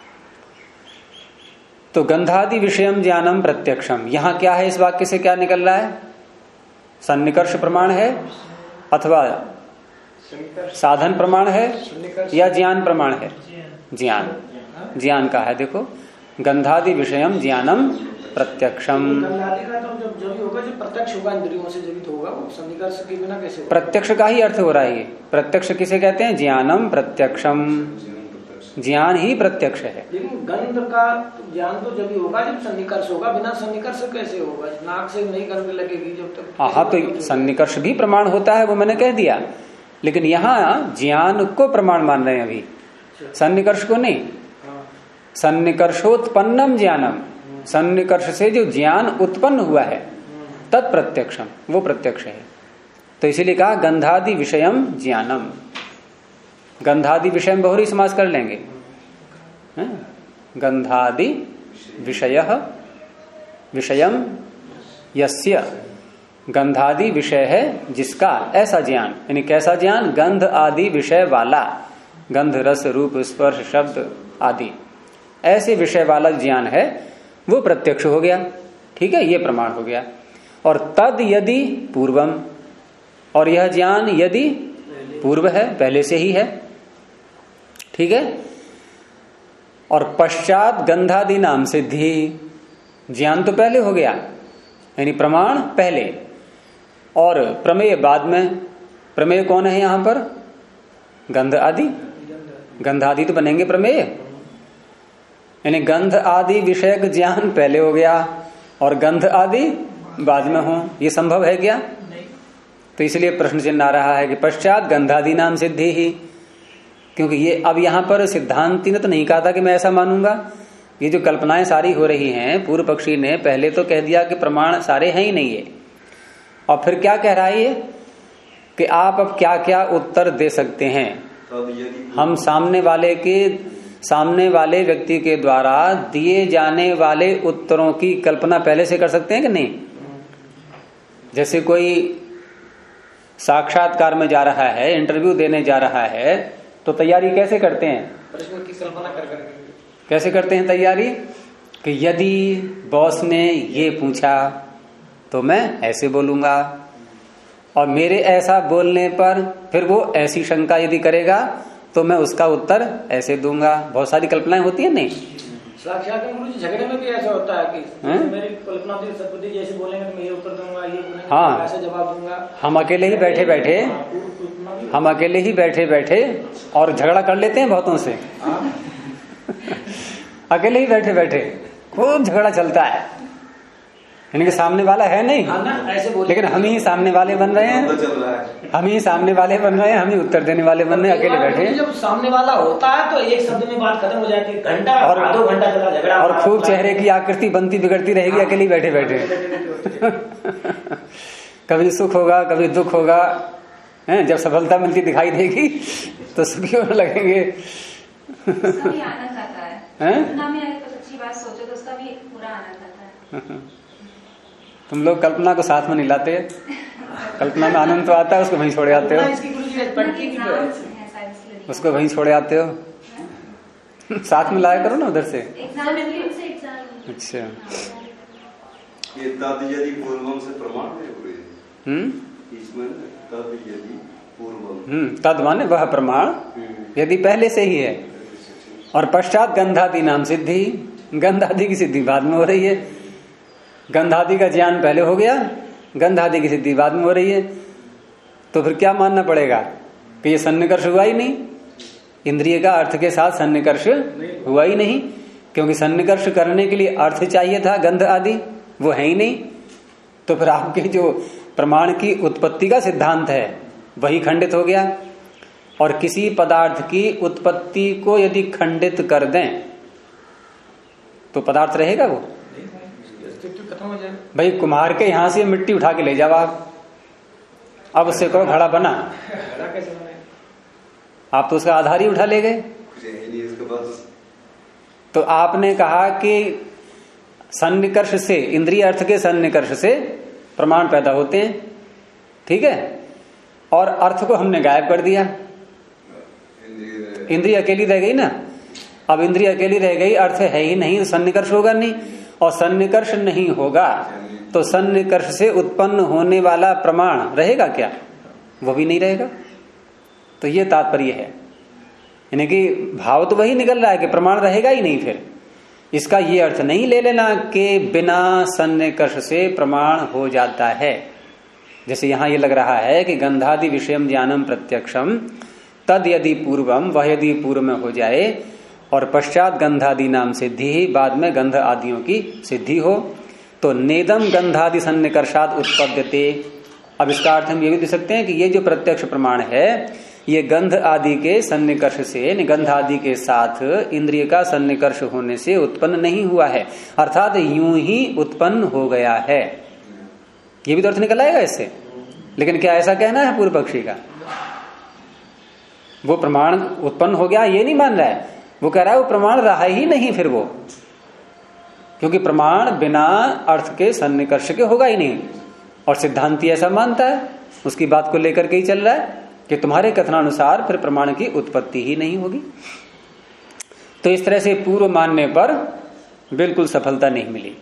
तो गंधादि विषयम ज्ञानम प्रत्यक्षम, यहां क्या है, इस वाक्य से क्या निकल रहा है? सन्निकर्ष प्रमाण है अथवा साधन प्रमाण है या ज्ञान प्रमाण है? ज्ञान का है। देखो, गंधादि विषयम ज्ञानम प्रत्यक्षम। गंधादि का तो जब भी होगा, जब प्रत्यक्ष होगा इंद्रियों से जब होगा, वो सन्निकर्ष के बिना कैसे होगा? प्रत्यक्ष का ही अर्थ हो रहा है ये। प्रत्यक्ष किसे कहते हैं? ज्ञानम प्रत्यक्षम, ज्ञान ही प्रत्यक्ष है। लेकिन गंध का ज्ञान तो जब भी होगा जब सन्निकर्ष होगा, बिना सन्निकर्ष कैसे होगा? नाक से नहीं गंध लगेगी जब तक। हाँ, तो सन्निकर्ष भी प्रमाण होता है, वो मैंने कह दिया, लेकिन यहाँ ज्ञान को प्रमाण मान रहे हैं अभी, सन्निकर्ष को नहीं। सन्निकर्षोत्पन्नम ज्ञानम, सन्निकर्ष से जो ज्ञान उत्पन्न हुआ है तत्प्रत्यक्षम, वो प्रत्यक्ष है। तो इसीलिए कहा गंधादि विषयम ज्ञानम। गंधादि विषय बहुरी समास कर लेंगे, गंधादि विषयम यस्य, गंधादि विषय है जिसका, ऐसा ज्ञान। यानी कैसा ज्ञान? गंध आदि विषय वाला, गंध रस रूप स्पर्श शब्द आदि ऐसे विषय वाला ज्ञान है, वो प्रत्यक्ष हो गया। ठीक है, ये प्रमाण हो गया। और तद यदि पूर्वम, और यह ज्ञान यदि पूर्व है, पहले से ही है। ठीक है। और पश्चात गंधादि नाम सिद्धि, ज्ञान तो पहले हो गया, यानी प्रमाण पहले और प्रमेय बाद में। प्रमेय कौन है यहां पर? गंध आदि। गंधादि तो बनेंगे प्रमेय, यानी गंध आदि विषयक ज्ञान पहले हो गया और गंध आदि बाद में हो, ये संभव है क्या? तो इसलिए प्रश्न चिन्ह आ रहा है कि पश्चात गंधादि नाम सिद्धि ही, क्योंकि ये अब यहां पर सिद्धांति ने तो नहीं कहा था कि मैं ऐसा मानूंगा। ये जो कल्पनाएं सारी हो रही हैं, पूर्व पक्षी ने पहले तो कह दिया कि प्रमाण सारे हैं ही नहीं है, और फिर क्या कह रहा है ये कि आप अब क्या क्या उत्तर दे सकते हैं। हम सामने वाले व्यक्ति के द्वारा दिए जाने वाले उत्तरों की कल्पना पहले से कर सकते हैं कि नहीं? जैसे कोई साक्षात्कार में जा रहा है, इंटरव्यू देने जा रहा है, तो तैयारी कैसे करते हैं? प्रश्न की कल्पना कर कैसे करते हैं तैयारी कि यदि बॉस ने ये पूछा तो मैं ऐसे बोलूंगा, और मेरे ऐसा बोलने पर फिर वो ऐसी शंका यदि करेगा तो मैं उसका उत्तर ऐसे दूंगा। बहुत सारी कल्पनाएं होती है नहीं? साक्षात गुरु जी झगड़े में भी ऐसा होता है कि मेरी कल्पना थी सतपति जैसे बोलेंगे तो मैं ये उत्तर दूंगा, ये बोलेंगे हाँ, ऐसे जवाब दूंगा। हम अकेले ही बैठे बैठे और झगड़ा कर लेते हैं बहुतों से। अकेले ही बैठे बैठे खूब झगड़ा चलता है, यानी कि सामने वाला है नहीं, लेकिन हम ही सामने वाले बन रहे हैं, हम ही सामने वाले बन रहे हैं, हम ही उत्तर देने वाले बन रहे हैं, अकेले बैठे। जब सामने वाला होता है तो एक शब्द में बात खत्म हो जाती है, घंटा और 2 घंटा चला झगड़ा, और खूब चेहरे की आकृति बनती बिगड़ती रहेगी अकेले बैठे बैठे। कभी सुख होगा, कभी दुख होगा, जब सफलता मिलती दिखाई देगी तो सुखी होने लगेंगे। आनंद आता है, अच्छी बात सोचो तो उसका भी पूरा आनंद आता है। तुम लोग कल्पना को साथ में नहीं लाते, कल्पना में आनंद तो आता है, उसको वहीं छोड़े आते हो, उसको वहीं छोड़े आते हो। साथ में लाया करो ना उधर से। अच्छा, ये तद यदि पूर्वम से प्रमाण है इसमें, तद यदि पूर्वम, तद माने वह प्रमाण यदि पहले से ही है, और पश्चात गंधादि नाम सिद्धि, गंधादि की सिद्धि बाद में हो रही है। गंधादि का ज्ञान पहले हो गया, गंधादि की सिद्धि बाद में हो रही है। तो फिर क्या मानना पड़ेगा कि ये सन्निकर्ष हुआ ही नहीं, इंद्रिय का अर्थ के साथ सन्निकर्ष हुआ ही नहीं, क्योंकि सन्निकर्ष करने के लिए अर्थ चाहिए था गंध आदि, वो है ही नहीं। तो फिर आपके जो प्रमाण की उत्पत्ति का सिद्धांत है वही खंडित हो गया, और किसी पदार्थ की उत्पत्ति को यदि खंडित कर दें तो पदार्थ रहेगा वो? खत्म हो जाए। भाई कुम्हार के यहां से मिट्टी उठा के ले जाओ आप, अब उससे कहो घड़ा बना, आप तो उसका आधार ही उठा ले गए। तो आपने कहा कि सन्निकर्ष से, इंद्रिय अर्थ के सन्निकर्ष से प्रमाण पैदा होते हैं, ठीक है, और अर्थ को हमने गायब कर दिया, इंद्रिय अकेली रह गई ना। अब इंद्रिय अकेली रह गई, अर्थ है ही नहीं, तो सन्निकर्ष होगा नहीं, और सन्निकर्ष नहीं होगा तो सन्निकर्ष से उत्पन्न होने वाला प्रमाण रहेगा क्या? वो भी नहीं रहेगा। तो ये तात्पर्य है, यानी कि भाव तो वही निकल रहा है कि प्रमाण रहेगा ही नहीं। फिर इसका ये अर्थ नहीं ले लेना कि बिना सन्निकर्ष से प्रमाण हो जाता है। जैसे यहां ये लग रहा है कि गंधादि विषयम ज्ञानम प्रत्यक्षम तद यदि पूर्वम, वह यदि पूर्व में हो जाए, और पश्चात गंधादि नाम सिद्धि ही, बाद में गंध आदियों की सिद्धि हो, तो नेदम गंधादि सन्निकर्षाद उत्पद्यते। अब इसका अर्थ हम ये भी दे सकते हैं कि ये जो प्रत्यक्ष प्रमाण है ये गंध आदि के सन्निकर्ष से, गंध आदि के साथ इंद्रिय का सन्निकर्ष होने से उत्पन्न नहीं हुआ है, अर्थात यूं ही उत्पन्न हो गया है। ये भी तो अर्थ निकल आएगा इससे। लेकिन क्या ऐसा कहना है पूर्व पक्षी का? वो प्रमाण उत्पन्न हो गया ये नहीं मान रहा है, वो कह रहा है वो प्रमाण रहा ही नहीं फिर वो, क्योंकि प्रमाण बिना अर्थ के सन्निकर्ष के होगा ही नहीं। और सिद्धांती ऐसा मानता है, उसकी बात को लेकर के ही चल रहा है कि तुम्हारे कथनानुसार फिर प्रमाण की उत्पत्ति ही नहीं होगी। तो इस तरह से पूर्व मानने पर बिल्कुल सफलता नहीं मिली।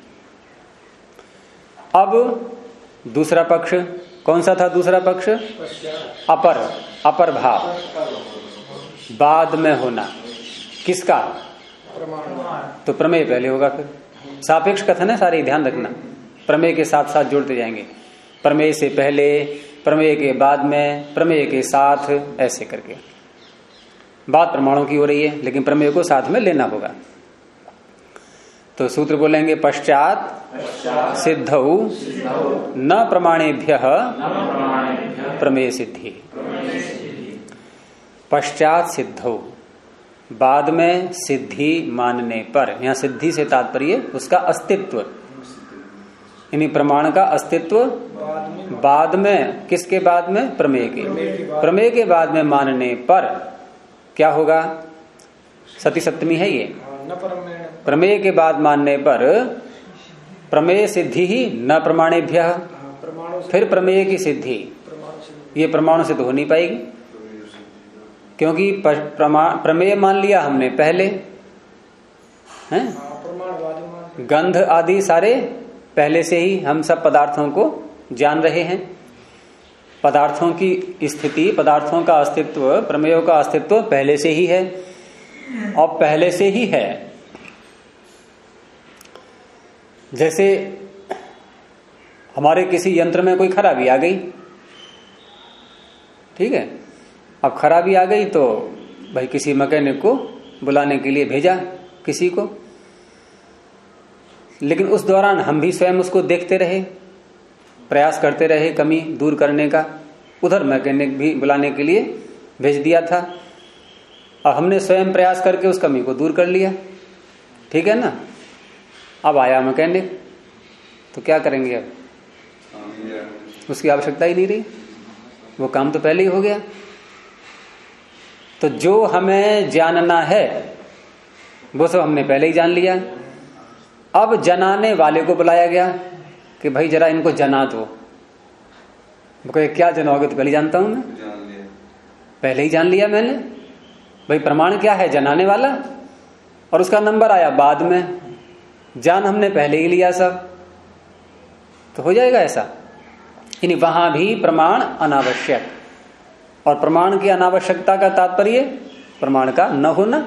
अब दूसरा पक्ष कौन सा था? दूसरा पक्ष अपर भाव, बाद में होना। किसका? तो प्रमेय पहले होगा, फिर सापेक्ष कथन है सारे, ध्यान रखना, प्रमेय के साथ साथ जोड़ते जाएंगे। प्रमेय से पहले, प्रमेय के बाद में, प्रमेय के साथ, ऐसे करके बात प्रमाणों की हो रही है, लेकिन प्रमेय को साथ में लेना होगा। तो सूत्र बोलेंगे पश्चात सिद्धौ न प्रमाणेभ्यः प्रमेय सिद्धि। पश्चात सिद्धौ, बाद में सिद्धि मानने पर, यहां सिद्धि से तात्पर्य उसका अस्तित्व, यानी प्रमाण का अस्तित्व बाद में, किसके बाद में? प्रमेय के। प्रमेय के बाद में मानने पर क्या होगा? सती सप्तमी है ये। प्रमेय के बाद मानने पर प्रमेय सिद्धि ही न प्रमाणेभ्यः, फिर प्रमेय की सिद्धि ये प्रमाणों से तो हो नहीं पाएगी, क्योंकि प्रमेय मान लिया हमने पहले हैं, गंध आदि सारे पहले से ही हम सब पदार्थों को जान रहे हैं। पदार्थों की स्थिति, पदार्थों का अस्तित्व, प्रमेयों का अस्तित्व पहले से ही है, और पहले से ही है। जैसे हमारे किसी यंत्र में कोई खराबी आ गई, ठीक है, अब खराबी आ गई तो भाई किसी मैकेनिक को बुलाने के लिए भेजा किसी को, लेकिन उस दौरान हम भी स्वयं उसको देखते रहे, प्रयास करते रहे कमी दूर करने का। उधर मैकेनिक भी बुलाने के लिए भेज दिया था, और हमने स्वयं प्रयास करके उस कमी को दूर कर लिया, ठीक है ना। अब आया मैकेनिक, तो क्या करेंगे? अब उसकी आवश्यकता ही नहीं रही, वो काम तो पहले ही हो गया। तो जो हमें जानना है वो सब हमने पहले ही जान लिया। अब जनाने वाले को बुलाया गया कि भाई जरा इनको जना दो। वो कहे क्या जनाओगे? तो पहले जानता हूं मैं, पहले ही जान लिया मैंने। भाई प्रमाण क्या है? जनाने वाला, और उसका नंबर आया बाद में। जान हमने पहले ही लिया सब, तो हो जाएगा ऐसा। यानी वहां भी प्रमाण अनावश्यक, और प्रमाण की अनावश्यकता का तात्पर्य प्रमाण का न होना,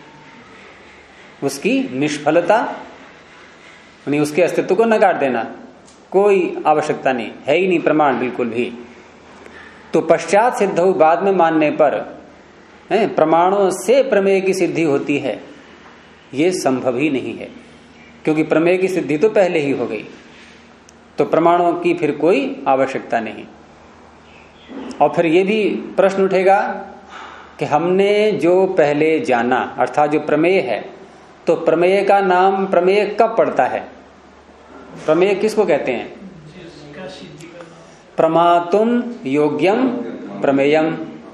उसकी निष्फलता, यानी उसके अस्तित्व को नकार देना, कोई आवश्यकता नहीं है ही नहीं प्रमाण बिल्कुल भी। तो पश्चात सिद्ध हो, बाद में मानने पर प्रमाणों से प्रमेय की सिद्धि होती है, ये संभव ही नहीं है, क्योंकि प्रमेय की सिद्धि तो पहले ही हो गई, तो प्रमाणों की फिर कोई आवश्यकता नहीं। और फिर ये भी प्रश्न उठेगा कि हमने जो पहले जाना, अर्थात जो प्रमेय है, तो प्रमेय का नाम प्रमेय कब पड़ता है? प्रमेय किसको कहते हैं? प्रमातुम योग्यम प्रमेयम।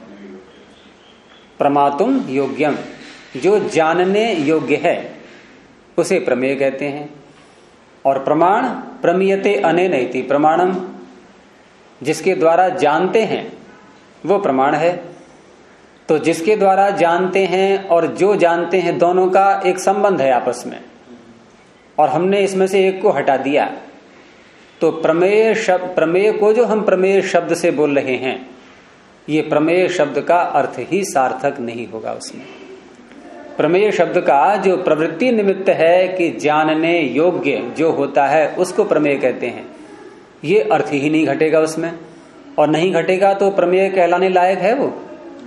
प्रमातुम योग्यम, जो जानने योग्य है उसे प्रमेय कहते हैं। और प्रमाण प्रमीयते अनेन इति प्रमाणम, जिसके द्वारा जानते हैं वो प्रमाण है। तो जिसके द्वारा जानते हैं और जो जानते हैं दोनों का एक संबंध है आपस में, और हमने इसमें से एक को हटा दिया, तो प्रमेय शब्द, प्रमेय को जो हम प्रमेय शब्द से बोल रहे हैं, ये प्रमेय शब्द का अर्थ ही सार्थक नहीं होगा उसमें। प्रमेय शब्द का जो प्रवृत्ति निमित्त है कि जानने योग्य जो होता है उसको प्रमेय कहते हैं, ये अर्थ ही नहीं घटेगा उसमें, और नहीं घटेगा तो प्रमेय कहलाने लायक है वो।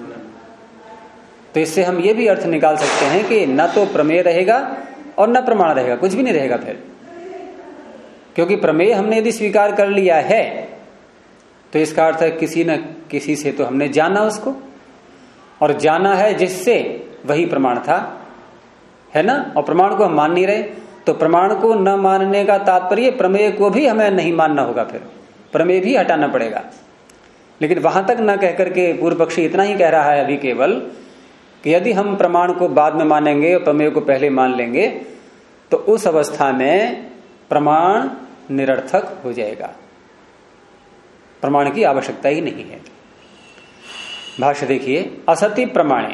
तो इससे हम ये भी अर्थ निकाल सकते हैं कि न तो प्रमेय रहेगा और न प्रमाण रहेगा, कुछ भी नहीं रहेगा फिर। क्योंकि प्रमेय हमने यदि स्वीकार कर लिया है तो इसका अर्थ है किसी न किसी से तो हमने जाना उसको, और जाना है जिससे वही प्रमाण था, है ना। और प्रमाण को हम मान नहीं रहे, तो प्रमाण को न मानने का तात्पर्य प्रमेय को भी हमें नहीं मानना होगा, फिर प्रमेय भी हटाना पड़ेगा। लेकिन वहां तक न कह करके पूर्व पक्षी इतना ही कह रहा है अभी केवल कि यदि हम प्रमाण को बाद में मानेंगे और प्रमेय को पहले मान लेंगे तो उस अवस्था में प्रमाण निरर्थक हो जाएगा, प्रमाण की आवश्यकता ही नहीं है। भाष्य देखिए, असति प्रमाणे,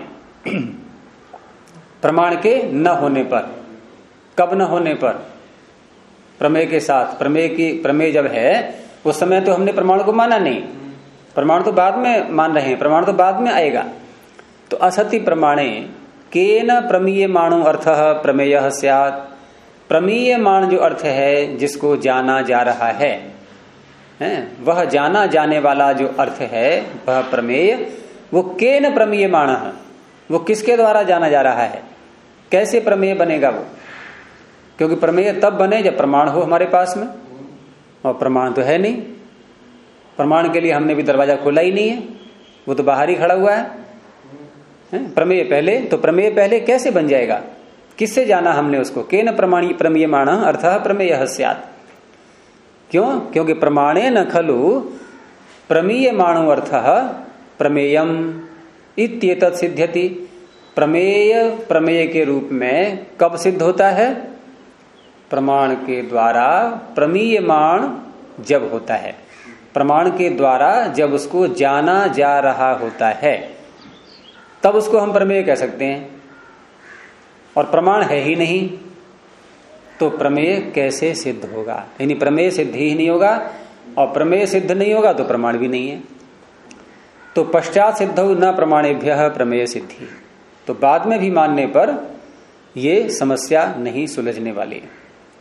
प्रमाण के न होने पर, कब न होने पर? प्रमेय के साथ, प्रमेय जब है उस समय तो हमने प्रमाण को माना नहीं, प्रमाण तो बाद में मान रहे हैं, प्रमाण तो बाद में आएगा। तो असति प्रमाणे केन प्रमीयमाणो अर्थः प्रमेयः स्यात्, प्रमीयमाण जो अर्थ है जिसको जाना जा रहा है, वह जाना जाने वाला जो अर्थ है वह प्रमेय, वो केन प्रमीयमाणः, वो किसके द्वारा जाना जा रहा है, कैसे प्रमेय बनेगा वो? क्योंकि प्रमेय तब बने जब प्रमाण हो हमारे पास में, और प्रमाण तो है नहीं। प्रमाण के लिए हमने भी दरवाजा खोला ही नहीं है, वो तो बाहर ही खड़ा हुआ है। प्रमेय पहले, तो प्रमेय पहले कैसे बन जाएगा? किससे जाना हमने उसको? केन प्रमाणी प्रमीयमाण अर्थः प्रमेयः स्यात्। क्यों? क्योंकि प्रमाणे न खलु प्रमीयमाणो अर्थः प्रमेयम इत्येतत् सिद्ध्यति। प्रमेय के रूप में कब सिद्ध होता है? प्रमाण के द्वारा प्रमीयमाण जब होता है, प्रमाण के द्वारा जब उसको जाना जा रहा होता है, तब उसको हम प्रमेय कह सकते हैं। और प्रमाण है ही नहीं, तो प्रमेय कैसे सिद्ध होगा? यानी प्रमेय सिद्ध ही नहीं होगा, और प्रमेय सिद्ध नहीं होगा तो प्रमाण भी नहीं है। तो पश्चात सिद्धौ न प्रमाणेभ्यः प्रमेय सिद्धि, तो बाद में भी मानने पर ये समस्या नहीं सुलझने वाली है।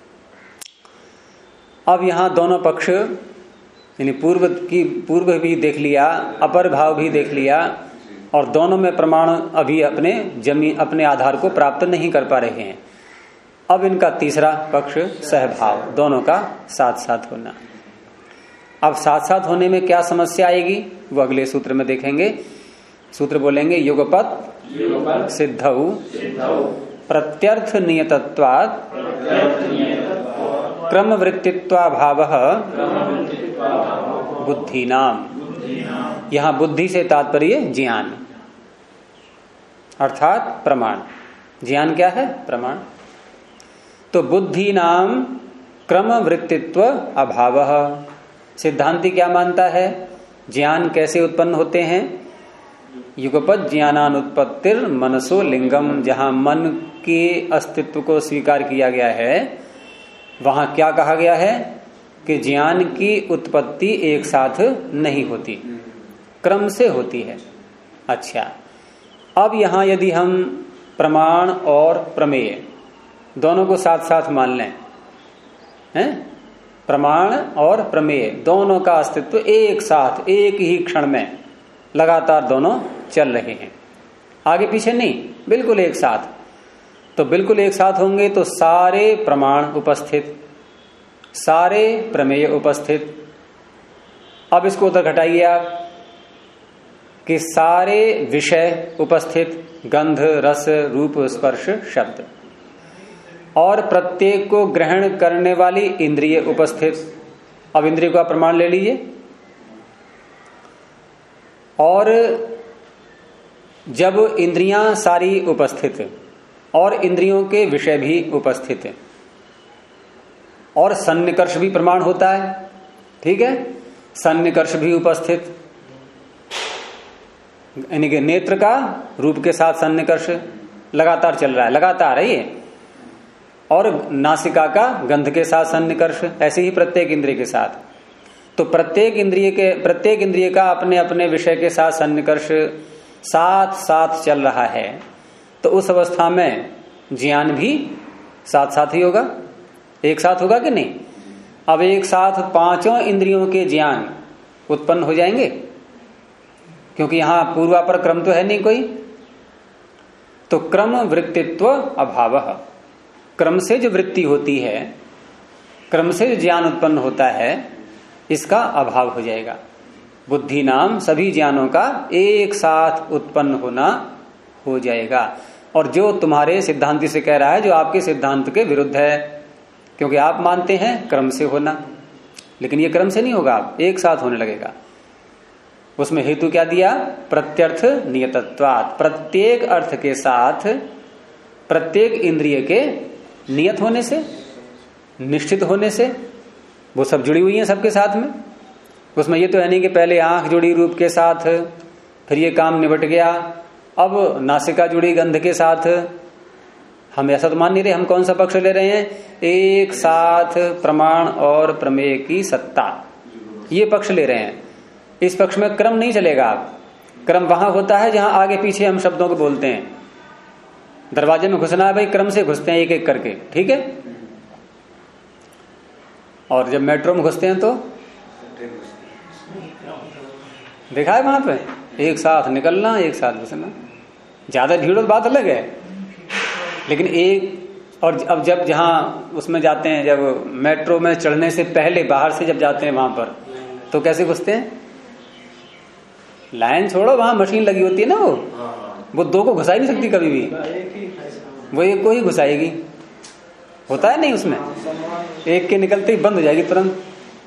अब यहां दोनों पक्ष, यानी पूर्व भी देख लिया, अपर भाव भी देख लिया, और दोनों में प्रमाण अभी अपने आधार को प्राप्त नहीं कर पा रहे हैं। अब इनका तीसरा पक्ष सहभाव, दोनों का साथ साथ होना। अब साथ साथ होने में क्या समस्या आएगी वो अगले सूत्र में देखेंगे। सूत्र बोलेंगे युगपत् सिद्धौ प्रत्यर्थ नियतत्वात् क्रम वृत्तित्वाभावः बुद्धिनाम। यहां बुद्धि से तात्पर्य ज्ञान अर्थात प्रमाण। ज्ञान क्या है? प्रमाण। तो बुद्धि नाम क्रम वृत्तित्व अभावः। सिद्धांति क्या मानता है? ज्ञान कैसे उत्पन्न होते हैं? युगपत् ज्ञानानुत्पत्तिर मनसो लिंगम। जहां मन के अस्तित्व को स्वीकार किया गया है, वहां क्या कहा गया है कि ज्ञान की उत्पत्ति एक साथ नहीं होती, क्रम से होती है। अच्छा, अब यहां यदि हम प्रमाण और प्रमेय दोनों को साथ साथ मान लें, हैं? प्रमाण और प्रमेय दोनों का अस्तित्व एक साथ एक ही क्षण में लगातार दोनों चल रहे हैं, आगे पीछे नहीं, बिल्कुल एक साथ। तो बिल्कुल एक साथ होंगे तो सारे प्रमाण उपस्थित, सारे प्रमेय उपस्थित। अब इसको उधर घटाइए आप कि सारे विषय उपस्थित, गंध रस रूप स्पर्श शब्द, और प्रत्येक को ग्रहण करने वाली इंद्रिय उपस्थित। अब इंद्रिय को आप प्रमाण ले लीजिए। और जब इंद्रियां सारी उपस्थित और इंद्रियों के विषय भी उपस्थित है, और सन्निकर्ष भी प्रमाण होता है, ठीक है, सन्निकर्ष भी उपस्थित, यानी कि नेत्र का रूप के साथ सन्निकर्ष लगातार चल रहा है, लगातार है ये, और नासिका का गंध के साथ सन्निकर्ष, ऐसे ही प्रत्येक इंद्रिय के साथ। तो प्रत्येक इंद्रिय का अपने अपने विषय के साथ सन्निकर्ष साथ साथ चल रहा है। तो उस अवस्था में ज्ञान भी साथ साथ ही होगा, एक साथ होगा कि नहीं? अब एक साथ पांचों इंद्रियों के ज्ञान उत्पन्न हो जाएंगे, क्योंकि यहां पूर्वापर क्रम तो है नहीं कोई। तो क्रम वृत्तित्व अभावः, क्रम से जो वृत्ति होती है, क्रम से जो ज्ञान उत्पन्न होता है, इसका अभाव हो जाएगा। बुद्धि नाम सभी ज्ञानों का एक साथ उत्पन्न होना हो जाएगा। और जो तुम्हारे सिद्धांति से कह रहा है, जो आपके सिद्धांत के विरुद्ध है, क्योंकि आप मानते हैं क्रम से होना, लेकिन ये क्रम से नहीं होगा, एक साथ होने लगेगा। उसमें हेतु क्या दिया? प्रत्यर्थ नियतत्वात्, प्रत्येक अर्थ के साथ प्रत्येक इंद्रिय के नियत होने से, निश्चित होने से, वो सब जुड़ी हुई हैं सबके साथ में। उसमें ये तो है नहीं कि पहले आंख जुड़ी रूप के साथ, फिर ये काम निबट गया, अब नासिका जुड़ी गंध के साथ। हम ऐसा तो मान नहीं रहे। हम कौन सा पक्ष ले रहे हैं? एक साथ प्रमाण और प्रमेय की सत्ता, ये पक्ष ले रहे हैं। इस पक्ष में क्रम नहीं चलेगा। क्रम वहां होता है जहां आगे पीछे हम शब्दों को बोलते हैं। दरवाजे में घुसना है भाई, क्रम से घुसते हैं एक एक करके, ठीक है। और जब मेट्रो में घुसते हैं तो देखा है वहां पे एक साथ निकलना, एक साथ घुसना। ज्यादा भीड़ और बात अलग है, लेकिन एक और अब जब जहाँ उसमें जाते हैं, जब मेट्रो में चढ़ने से पहले बाहर से जब जाते हैं वहां पर, तो कैसे घुसते हैं? लाइन छोड़ो, वहां मशीन लगी होती है ना, वो दो को घुसा ही नहीं सकती कभी भी, वो एक को ही घुसाएगी। होता है नहीं उसमें, एक के निकलते ही बंद हो जाएगी तुरंत,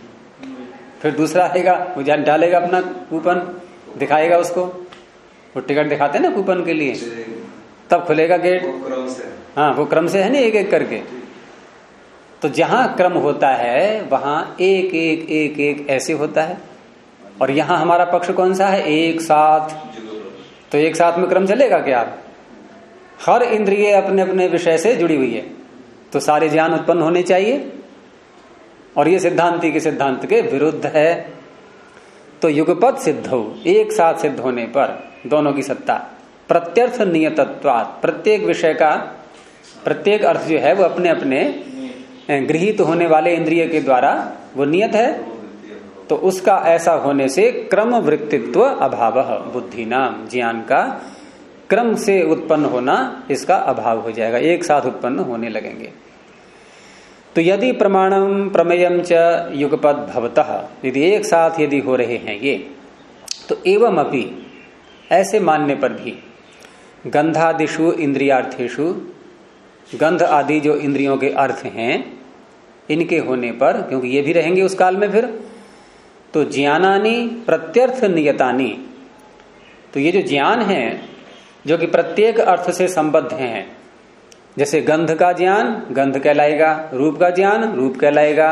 फिर दूसरा आएगा, वो डालेगा अपना कूपन, दिखाएगा उसको, वो टिकट दिखाते हैं ना कूपन के लिए, तब खुलेगा गेट। हाँ, वो क्रम से है ना, एक एक करके। तो जहां क्रम होता है वहां एक एक एक एक ऐसे होता है। और यहां हमारा पक्ष कौन सा है? एक साथ। तो एक साथ में क्रम चलेगा क्या? हर इंद्रिय अपने अपने विषय से जुड़ी हुई है, तो सारे ज्ञान उत्पन्न होने चाहिए, और ये सिद्धांति के सिद्धांत के विरुद्ध है। तो युगपत सिद्ध हो, एक साथ सिद्ध होने पर दोनों की सत्ता, प्रत्यर्थ नियतत्वात्, प्रत्येक विषय का प्रत्येक अर्थ जो है वो अपने अपने गृहीत होने वाले इंद्रिय के द्वारा वो नियत है। तो उसका ऐसा होने से क्रम वृत्तित्व अभाव, बुद्धि नाम ज्ञान का क्रम से उत्पन्न होना, इसका अभाव हो जाएगा, एक साथ उत्पन्न होने लगेंगे। तो यदि प्रमाणम प्रमेयम च युगपद भवतः, यदि एक साथ यदि हो रहे हैं ये, तो एवं अपि, ऐसे मानने पर भी, गंधादिषु इंद्रियार्थेषु, गंध आदि जो इंद्रियों के अर्थ हैं, इनके होने पर, क्योंकि ये भी रहेंगे उस काल में फिर, तो ज्ञानानि प्रत्यर्थ नियतानि, तो ये जो ज्ञान है जो कि प्रत्येक अर्थ से संबद्ध हैं, जैसे गंध का ज्ञान गंध कहलाएगा, रूप का ज्ञान रूप कहलाएगा,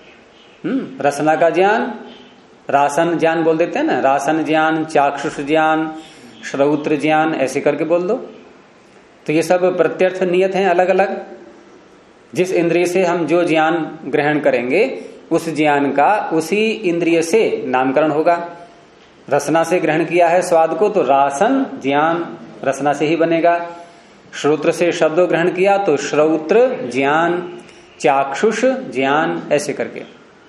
रसना का ज्ञान रासन ज्ञान बोल देते हैं ना, रासन ज्ञान, चाक्षुष ज्ञान, श्रौत्र ज्ञान, ऐसे करके बोल दो। तो ये सब प्रत्यर्थ नियत हैं अलग अलग। जिस इंद्रिय से हम जो ज्ञान ग्रहण करेंगे उस ज्ञान का उसी इंद्रिय से नामकरण होगा। रसना से ग्रहण किया है स्वाद को, तो रासन ज्ञान रसना से ही बनेगा। श्रोत्र से शब्द ग्रहण किया तो श्रौत्र ज्ञान, चाक्षुष ज्ञान, ऐसे करके।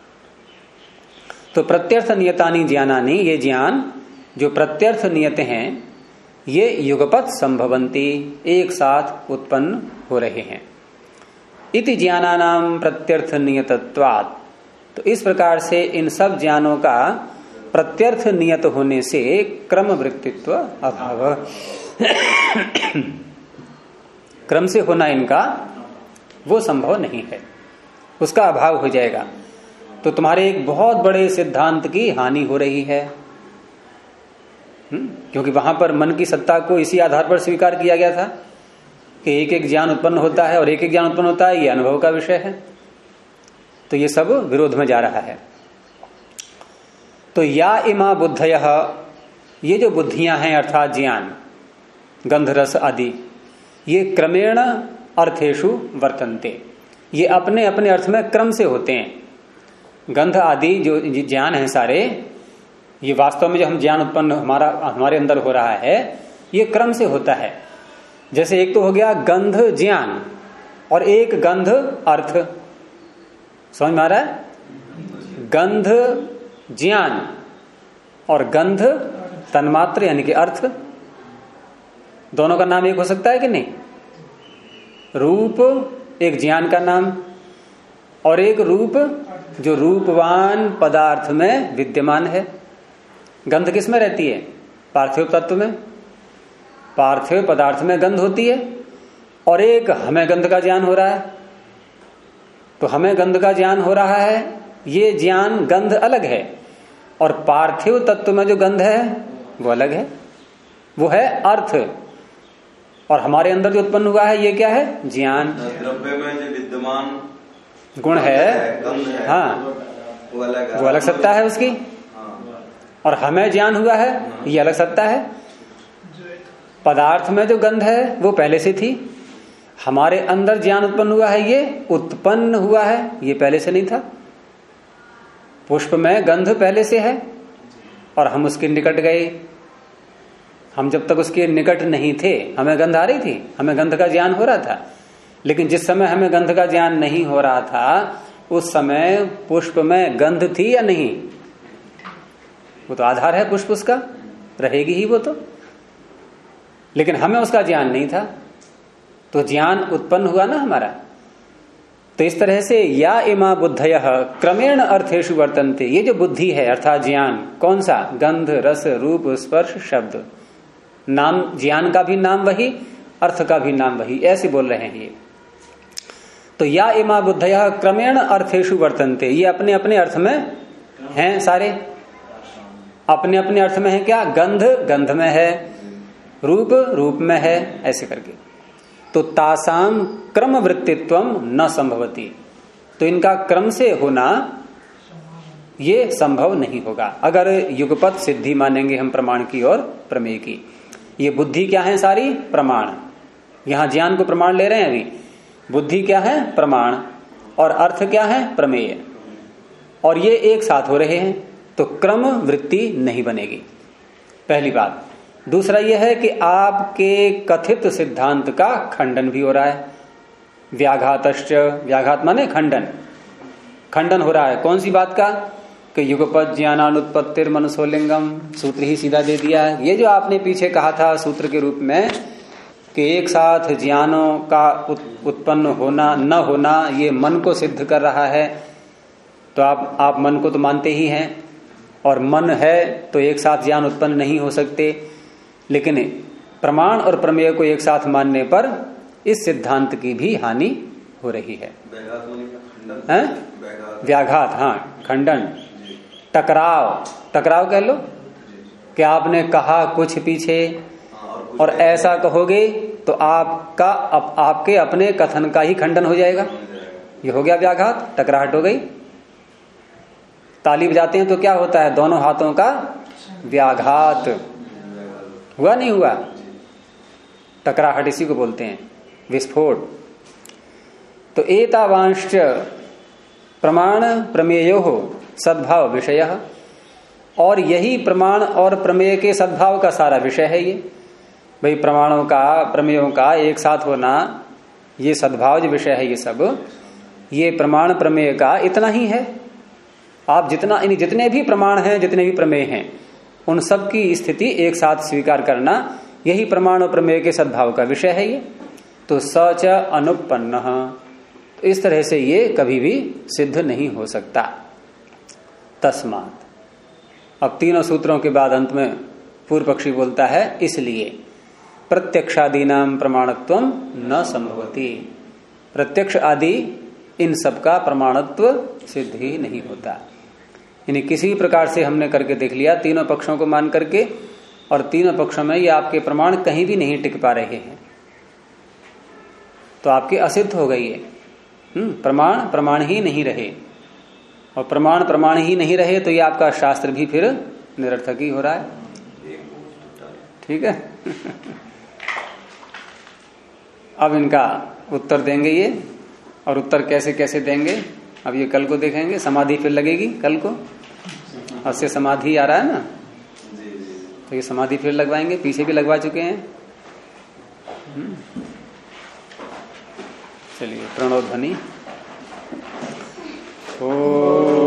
तो प्रत्यर्थ नियतानि ज्ञानानि, ये ज्ञान जो प्रत्यर्थ नियत हैं, ये युगपत संभवंती, एक साथ उत्पन्न हो रहे हैं। इति ज्ञानानाम प्रत्यर्थ नियतत्वात्, तो इस प्रकार से इन सब ज्ञानों का प्रत्यर्थ नियत होने से क्रम वृत्तित्व अभाव, क्रम से होना इनका वो संभव नहीं है, उसका अभाव हो जाएगा। तो तुम्हारे एक बहुत बड़े सिद्धांत की हानि हो रही है, क्योंकि वहां पर मन की सत्ता को इसी आधार पर स्वीकार किया गया था कि एक एक ज्ञान उत्पन्न होता है, और एक एक ज्ञान उत्पन्न होता है, ये अनुभव का विषय है। तो ये सब विरोध में जा रहा है। तो या इमा बुद्धयः, ये जो बुद्धियां हैं अर्थात ज्ञान, गंध रस आदि, ये क्रमेण अर्थेषु वर्तन्ते, ये अपने अपने अर्थ में क्रम से होते हैं। गंध आदि जो ज्ञान है सारे, ये वास्तव में जो हम ज्ञान उत्पन्न हमारे अंदर हो रहा है, ये क्रम से होता है। जैसे एक तो हो गया गंध ज्ञान और एक गंध अर्थ, समझ में आ रहा है? गंध ज्ञान और गंध तन्मात्र यानी कि अर्थ, दोनों का नाम एक हो सकता है कि नहीं? रूप एक ज्ञान का नाम, और एक रूप जो रूपवान पदार्थ में विद्यमान है। गंध किस में रहती है? पार्थिव तत्व में, पार्थिव पदार्थ में गंध होती है। और एक हमें गंध का ज्ञान हो रहा है, तो हमें गंध का ज्ञान हो रहा है, ये ज्ञान गंध अलग है, और पार्थिव तत्व में जो गंध है वो अलग है, वो है अर्थ। और हमारे अंदर जो उत्पन्न हुआ है ये क्या है? ज्ञान। द्रव्य में जो विद्यमान गुण है, हाँ, वो अलग सत्ता है उसकी। और हमें ज्ञान हुआ है, ये अलग सत्ता है। पदार्थ में जो गंध है वो पहले से थी, हमारे अंदर ज्ञान उत्पन्न हुआ है, ये उत्पन्न हुआ है, ये पहले से नहीं था। पुष्प में गंध पहले से है और हम उसके निकट गए। हम जब तक उसके निकट नहीं थे हमें गंध आ रही थी, हमें गंध का ज्ञान हो रहा था। लेकिन जिस समय हमें गंध का ज्ञान नहीं हो रहा था उस समय पुष्प में गंध थी या नहीं? वो तो आधार है पुष्प, उसका रहेगी ही वो तो, लेकिन हमें उसका ज्ञान नहीं था। तो ज्ञान उत्पन्न हुआ ना हमारा, तो इस तरह से या इमा बुद्धयः क्रमेण अर्थेषु वर्तन्ते, ये जो बुद्धि है अर्थात ज्ञान, कौन सा? गंध रस रूप स्पर्श शब्द, नाम, ज्ञान का भी नाम वही, अर्थ का भी नाम वही, ऐसे बोल रहे हैं ये। तो या इमा बुद्धयः क्रमेण अर्थेषु वर्तन्ते, ये अपने अपने अर्थ में हैं, सारे अपने अपने अर्थ में है। क्या? गंध गंध में है, रूप रूप में है, ऐसे करके। तो तासाम क्रम वृत्तित्वम न संभवती, तो इनका क्रम से होना ये संभव नहीं होगा अगर युगपत सिद्धि मानेंगे हम प्रमाण की और प्रमेय की। ये बुद्धि क्या है? सारी प्रमाण। यहां ज्ञान को प्रमाण ले रहे हैं अभी। बुद्धि क्या है? प्रमाण। और अर्थ क्या है? प्रमेय। और ये एक साथ हो रहे हैं, तो क्रम वृत्ति नहीं बनेगी, पहली बात। दूसरा यह है कि आपके कथित सिद्धांत का खंडन भी हो रहा है। व्याघातश्च, व्याघात माने खंडन, खंडन हो रहा है। कौन सी बात का? कि युगपत ज्ञानानुत्पत्तिर मनसोलिंगम, सूत्र ही सीधा दे दिया है। ये जो आपने पीछे कहा था सूत्र के रूप में कि एक साथ ज्ञानों का उत्पन्न होना न होना ये मन को सिद्ध कर रहा है, तो आप मन को तो मानते ही हैं, और मन है तो एक साथ ज्ञान उत्पन्न नहीं हो सकते। लेकिन प्रमाण और प्रमेय को एक साथ मानने पर इस सिद्धांत की भी हानि हो रही है। व्याघात, हाँ, खंडन, टकराव, टकराव कह लो कि आपने कहा कुछ पीछे और ऐसा कहोगे तो आपके अपने कथन का ही खंडन हो जाएगा। ये हो गया व्याघात, टकराहट हो गई। ताली बजाते हैं तो क्या होता है? दोनों हाथों का व्याघात हुआ, नहीं हुआ? टकराहट इसी को बोलते हैं, विस्फोट। तो एतावांश्च प्रमाण प्रमेयो सद्भाव विषय, और यही प्रमाण और प्रमेय के सद्भाव का सारा विषय है। ये भाई प्रमाणों का प्रमेयों का एक साथ होना, ये सद्भाव जो विषय है, ये सब ये प्रमाण प्रमेय का इतना ही है। आप जितने भी प्रमाण हैं, जितने भी प्रमेय हैं, उन सब की स्थिति एक साथ स्वीकार करना, यही प्रमाण और प्रमेय के सद्भाव का विषय है ये। तो सच अनुपन्न, इस तरह से ये कभी भी सिद्ध नहीं हो सकता। तस्मात्, अब तीनों सूत्रों के बाद अंत में पूर्व पक्षी बोलता है इसलिए प्रत्यक्षादीनाम प्रमाणत्वम न संभवती, प्रत्यक्ष आदि इन सब का प्रमाणत्व सिद्ध ही नहीं होता। यानी किसी प्रकार से हमने करके देख लिया तीनों पक्षों को मान करके, और तीनों पक्षों में ये आपके प्रमाण कहीं भी नहीं टिक पा रहे हैं, तो आपके असिद्ध हो गई है। प्रमाण प्रमाण ही नहीं रहे, और प्रमाण प्रमाण ही नहीं रहे तो ये आपका शास्त्र भी फिर निरर्थक ही हो रहा है। ठीक है। अब इनका उत्तर देंगे ये, और उत्तर कैसे कैसे देंगे अब ये कल को देखेंगे। समाधि फिर लगेगी कल को, अब से समाधि आ रहा है ना, तो ये समाधि फिर लगवाएंगे, पीछे भी लगवा चुके हैं। चलिए, प्रणव ध्वनि। ओ